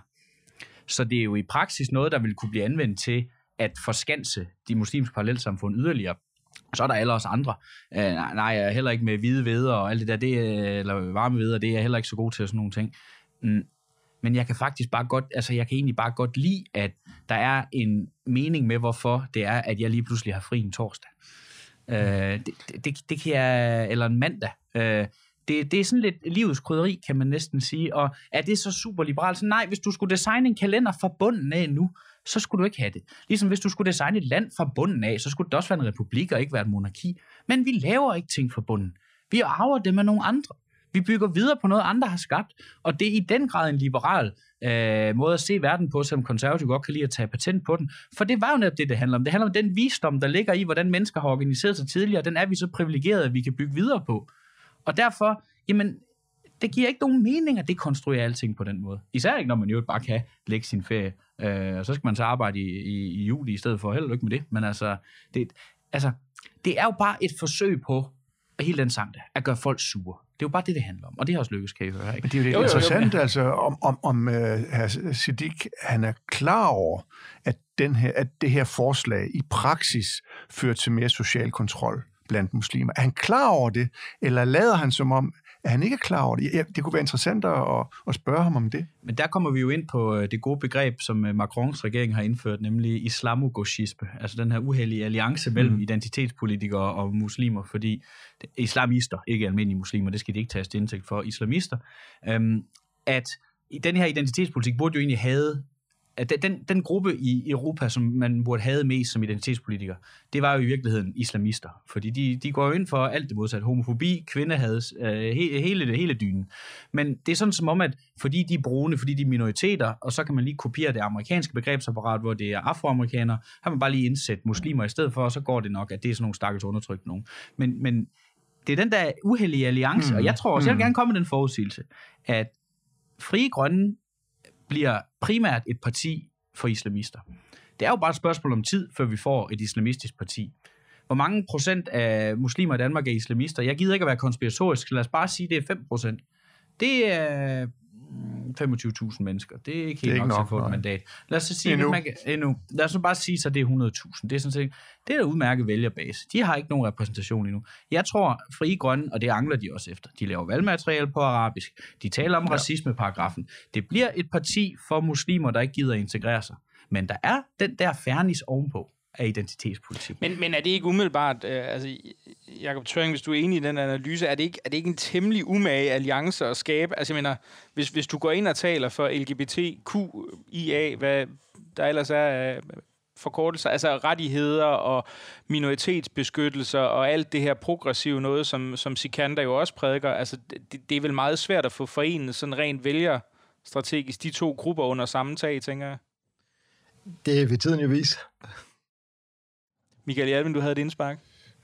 Så det er jo i praksis noget, der vil kunne blive anvendt til at forskanse de muslimske parallelsamfund yderligere. Så er der alle os andre. Uh, nej, nej, jeg er heller ikke med hvide vædder og alt det der, det er, eller varme vædder, det er jeg heller ikke så god til og sådan nogle ting. Mm. Men jeg kan faktisk bare godt, altså jeg kan egentlig bare godt lide, at der er en mening med, hvorfor det er, at jeg lige pludselig har fri en torsdag. Uh, det, det, det kan jeg, eller en mandag. Uh, det, det er sådan lidt livets krydderi, kan man næsten sige. Og er det så super liberalt? Så nej, hvis du skulle designe en kalender fra bunden af nu, så skulle du ikke have det. Ligesom hvis du skulle designe et land fra bunden af, så skulle det også være en republik og ikke være et monarki. Men vi laver ikke ting fra bunden. Vi arver det med nogle andre. Vi bygger videre på noget, andre har skabt, og det er i den grad en liberal øh, måde at se verden på, som konservative godt kan lide at tage patent på den. For det var jo netop det, det handler om. Det handler om den visdom, der ligger i, hvordan mennesker har organiseret sig tidligere. Den er vi så privilegerede, at vi kan bygge videre på. Og derfor, jamen, det giver ikke nogen mening at dekonstruere alting på den måde. Især ikke, når man jo bare kan lægge sin ferie. Øh, og så skal man så arbejde i, i, i juli i stedet for. Held og lykke med det. Men altså det, altså, det er jo bare et forsøg på, hele den sang der, at gøre folk sure. Det er jo bare det, det handler om. Og det har også lykkes, kan I høre, ikke? Men det er jo lidt jo, interessant, jo, jo, altså, om, om, om uh, herr Siddiq, han er klar over, at, den her, at det her forslag i praksis fører til mere social kontrol blandt muslimer. Er han klar over det, eller lader han som om, at han ikke er klar over det? Ja, det kunne være interessant at, at spørge ham om det. Men der kommer vi jo ind på det gode begreb, som Macrons regering har indført, nemlig islamogauchisme, altså den her uheldige alliance mellem mm. identitetspolitikere og muslimer, fordi islamister, ikke almindelige muslimer, det skal de ikke tages til indtægt for, islamister, øhm, at den her identitetspolitik burde jo egentlig have Den, den gruppe i Europa, som man burde have mest som identitetspolitiker, det var jo i virkeligheden islamister. Fordi de, de går jo ind for alt det modsatte. Homofobi, kvindehad, øh, he, hele, hele dynen. Men det er sådan som om, at fordi de er brune, fordi de er minoriteter, og så kan man lige kopiere det amerikanske begrebsapparat, hvor det er afroamerikanere, har man bare lige indsat muslimer i stedet for, og så går det nok, at det er sådan nogle stakkels undertrykte nogen. Men, men det er den der uheldige alliance, mm. og jeg tror også, jeg vil gerne komme med den forudsigelse, at Frie Grønne bliver primært et parti for islamister. Det er jo bare et spørgsmål om tid, før vi får et islamistisk parti. Hvor mange procent af muslimer i Danmark er islamister? Jeg gider ikke at være konspiratorisk, så lad os bare sige, at det er fem procent. Det er femogtyve tusind mennesker. Det er ikke helt nok til at få et mandat. Lad os så sige, endnu. Man kan, endnu. Lad os så bare sige, så det er hundrede tusind. Det er sådan set, det er en udmærket vælgerbase. De har ikke nogen repræsentation endnu. Jeg tror, Frie Grønne, og det angler de også efter, de laver valgmateriale på arabisk. De taler om ja. racismeparagrafen. Det bliver et parti for muslimer, der ikke gider at integrere sig. Men der er den der fernis ovenpå af identitetspolitik. Men, men er det ikke umiddelbart, øh, altså Jakob Thøring, hvis du er enig i den analyse, er det ikke, er det ikke en temmelig umage alliance at skabe? Altså jeg mener, hvis, hvis du går ind og taler for L G B T Q I A, hvad der ellers er forkortelser, altså rettigheder og minoritetsbeskyttelser og alt det her progressive noget, som, som Sikander jo også prædiker, altså det, det er vel meget svært at få forenet sådan rent vælgerstrategisk de to grupper under samme tag, tænker jeg. Det vil tiden jo vise. Michael Hjalvin, du havde et indspark.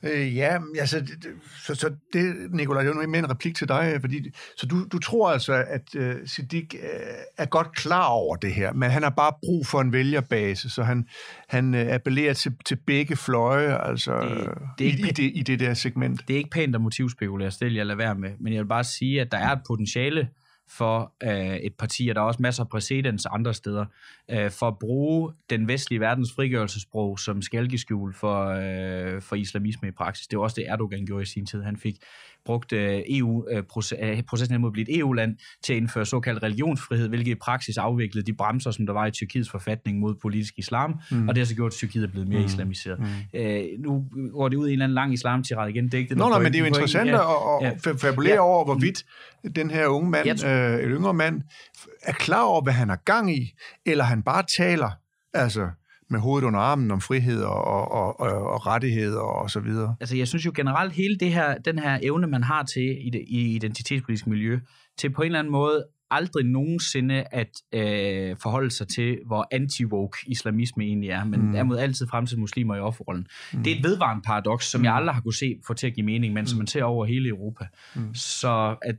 Øh, ja, altså, det, så, så det, Nikolaj, det er jo mere en replik til dig, fordi, så du, du tror altså, at uh, Siddiq uh, er godt klar over det her, men han har bare brug for en vælgerbase, så han, han uh, appellerer til, til begge fløje, altså det, det i, i, det, i det der segment. Det er ikke pænt at motivspekulere, det vil jeg lade være med, men jeg vil bare sige, at der er et potentiale for øh, et parti, og der er også masser af præcedens andre steder, øh, for at bruge den vestlige verdens frigørelsessprog som skalkeskjul for, øh, for islamisme i praksis. Det var også det, Erdogan gjorde i sin tid. Han fik brugt øh, E U, øh, proces, øh, processen mod at blive et E U-land til at indføre såkaldt religionsfrihed, hvilket i praksis afviklede de bremser, som der var i Tyrkiets forfatning mod politisk islam, mm. og det har så gjort, at Tyrkiet er blevet mere mm. islamiseret. Mm. Øh, nu går det ud i en eller anden lang islamtirade igen. Det er ikke det, Nå, nej, men det er jo interessant at ja. fabulere ja. over, hvorvidt den her unge mand, tror, øh, et yngre mand, er klar over, hvad han har gang i, eller han bare taler, altså med hovedet under armen om frihed og, og, og, og rettigheder og så videre. Altså, jeg synes jo generelt, hele det her, den her evne, man har til i det i identitetspolitisk miljø, til på en eller anden måde aldrig nogensinde at øh, forholde sig til, hvor anti-woke islamisme egentlig er, men mm. er mod altid fremtid muslimer i offerrollen. Mm. Det er et vedvarende paradoks, som mm. jeg aldrig har kunne se få til at give mening, men som man ser over hele Europa. Mm. Så at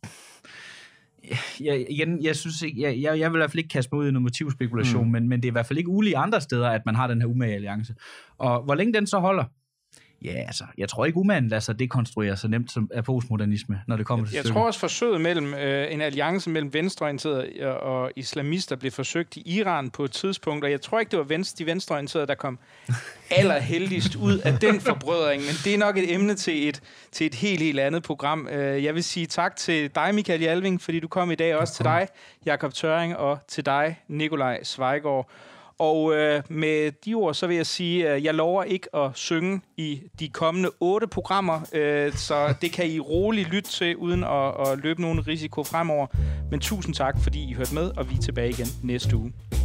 Jeg, igen, jeg synes ikke, jeg, jeg, jeg vil i hvert fald ikke kaste mig ud i noget motivspekulation, mm. men, men det er i hvert fald ikke ulige andre steder, at man har den her umage alliance. Og hvor længe den så holder? Ja, altså, jeg tror ikke, umagen lader sig dekonstruere så nemt som af postmodernisme, når det kommer til Jeg, jeg tror også, forsøget mellem øh, en alliance mellem venstreorienterede og islamister blev forsøgt i Iran på et tidspunkt, og jeg tror ikke, det var venstre, de venstreorienterede, der kom allerheldigst ud af den forbrødring, men det er nok et emne til et, til et helt, helt andet program. Jeg vil sige tak til dig, Michael Jalving, fordi du kom i dag, også til dig, Jakob Tørring, og til dig, Nikolaj Sveigaard. Og øh, med de ord, så vil jeg sige, at jeg lover ikke at synge i de kommende otte programmer, øh, så det kan I roligt lytte til, uden at, at løbe nogen risiko fremover. Men tusind tak, fordi I hørte med, og vi er tilbage igen næste uge.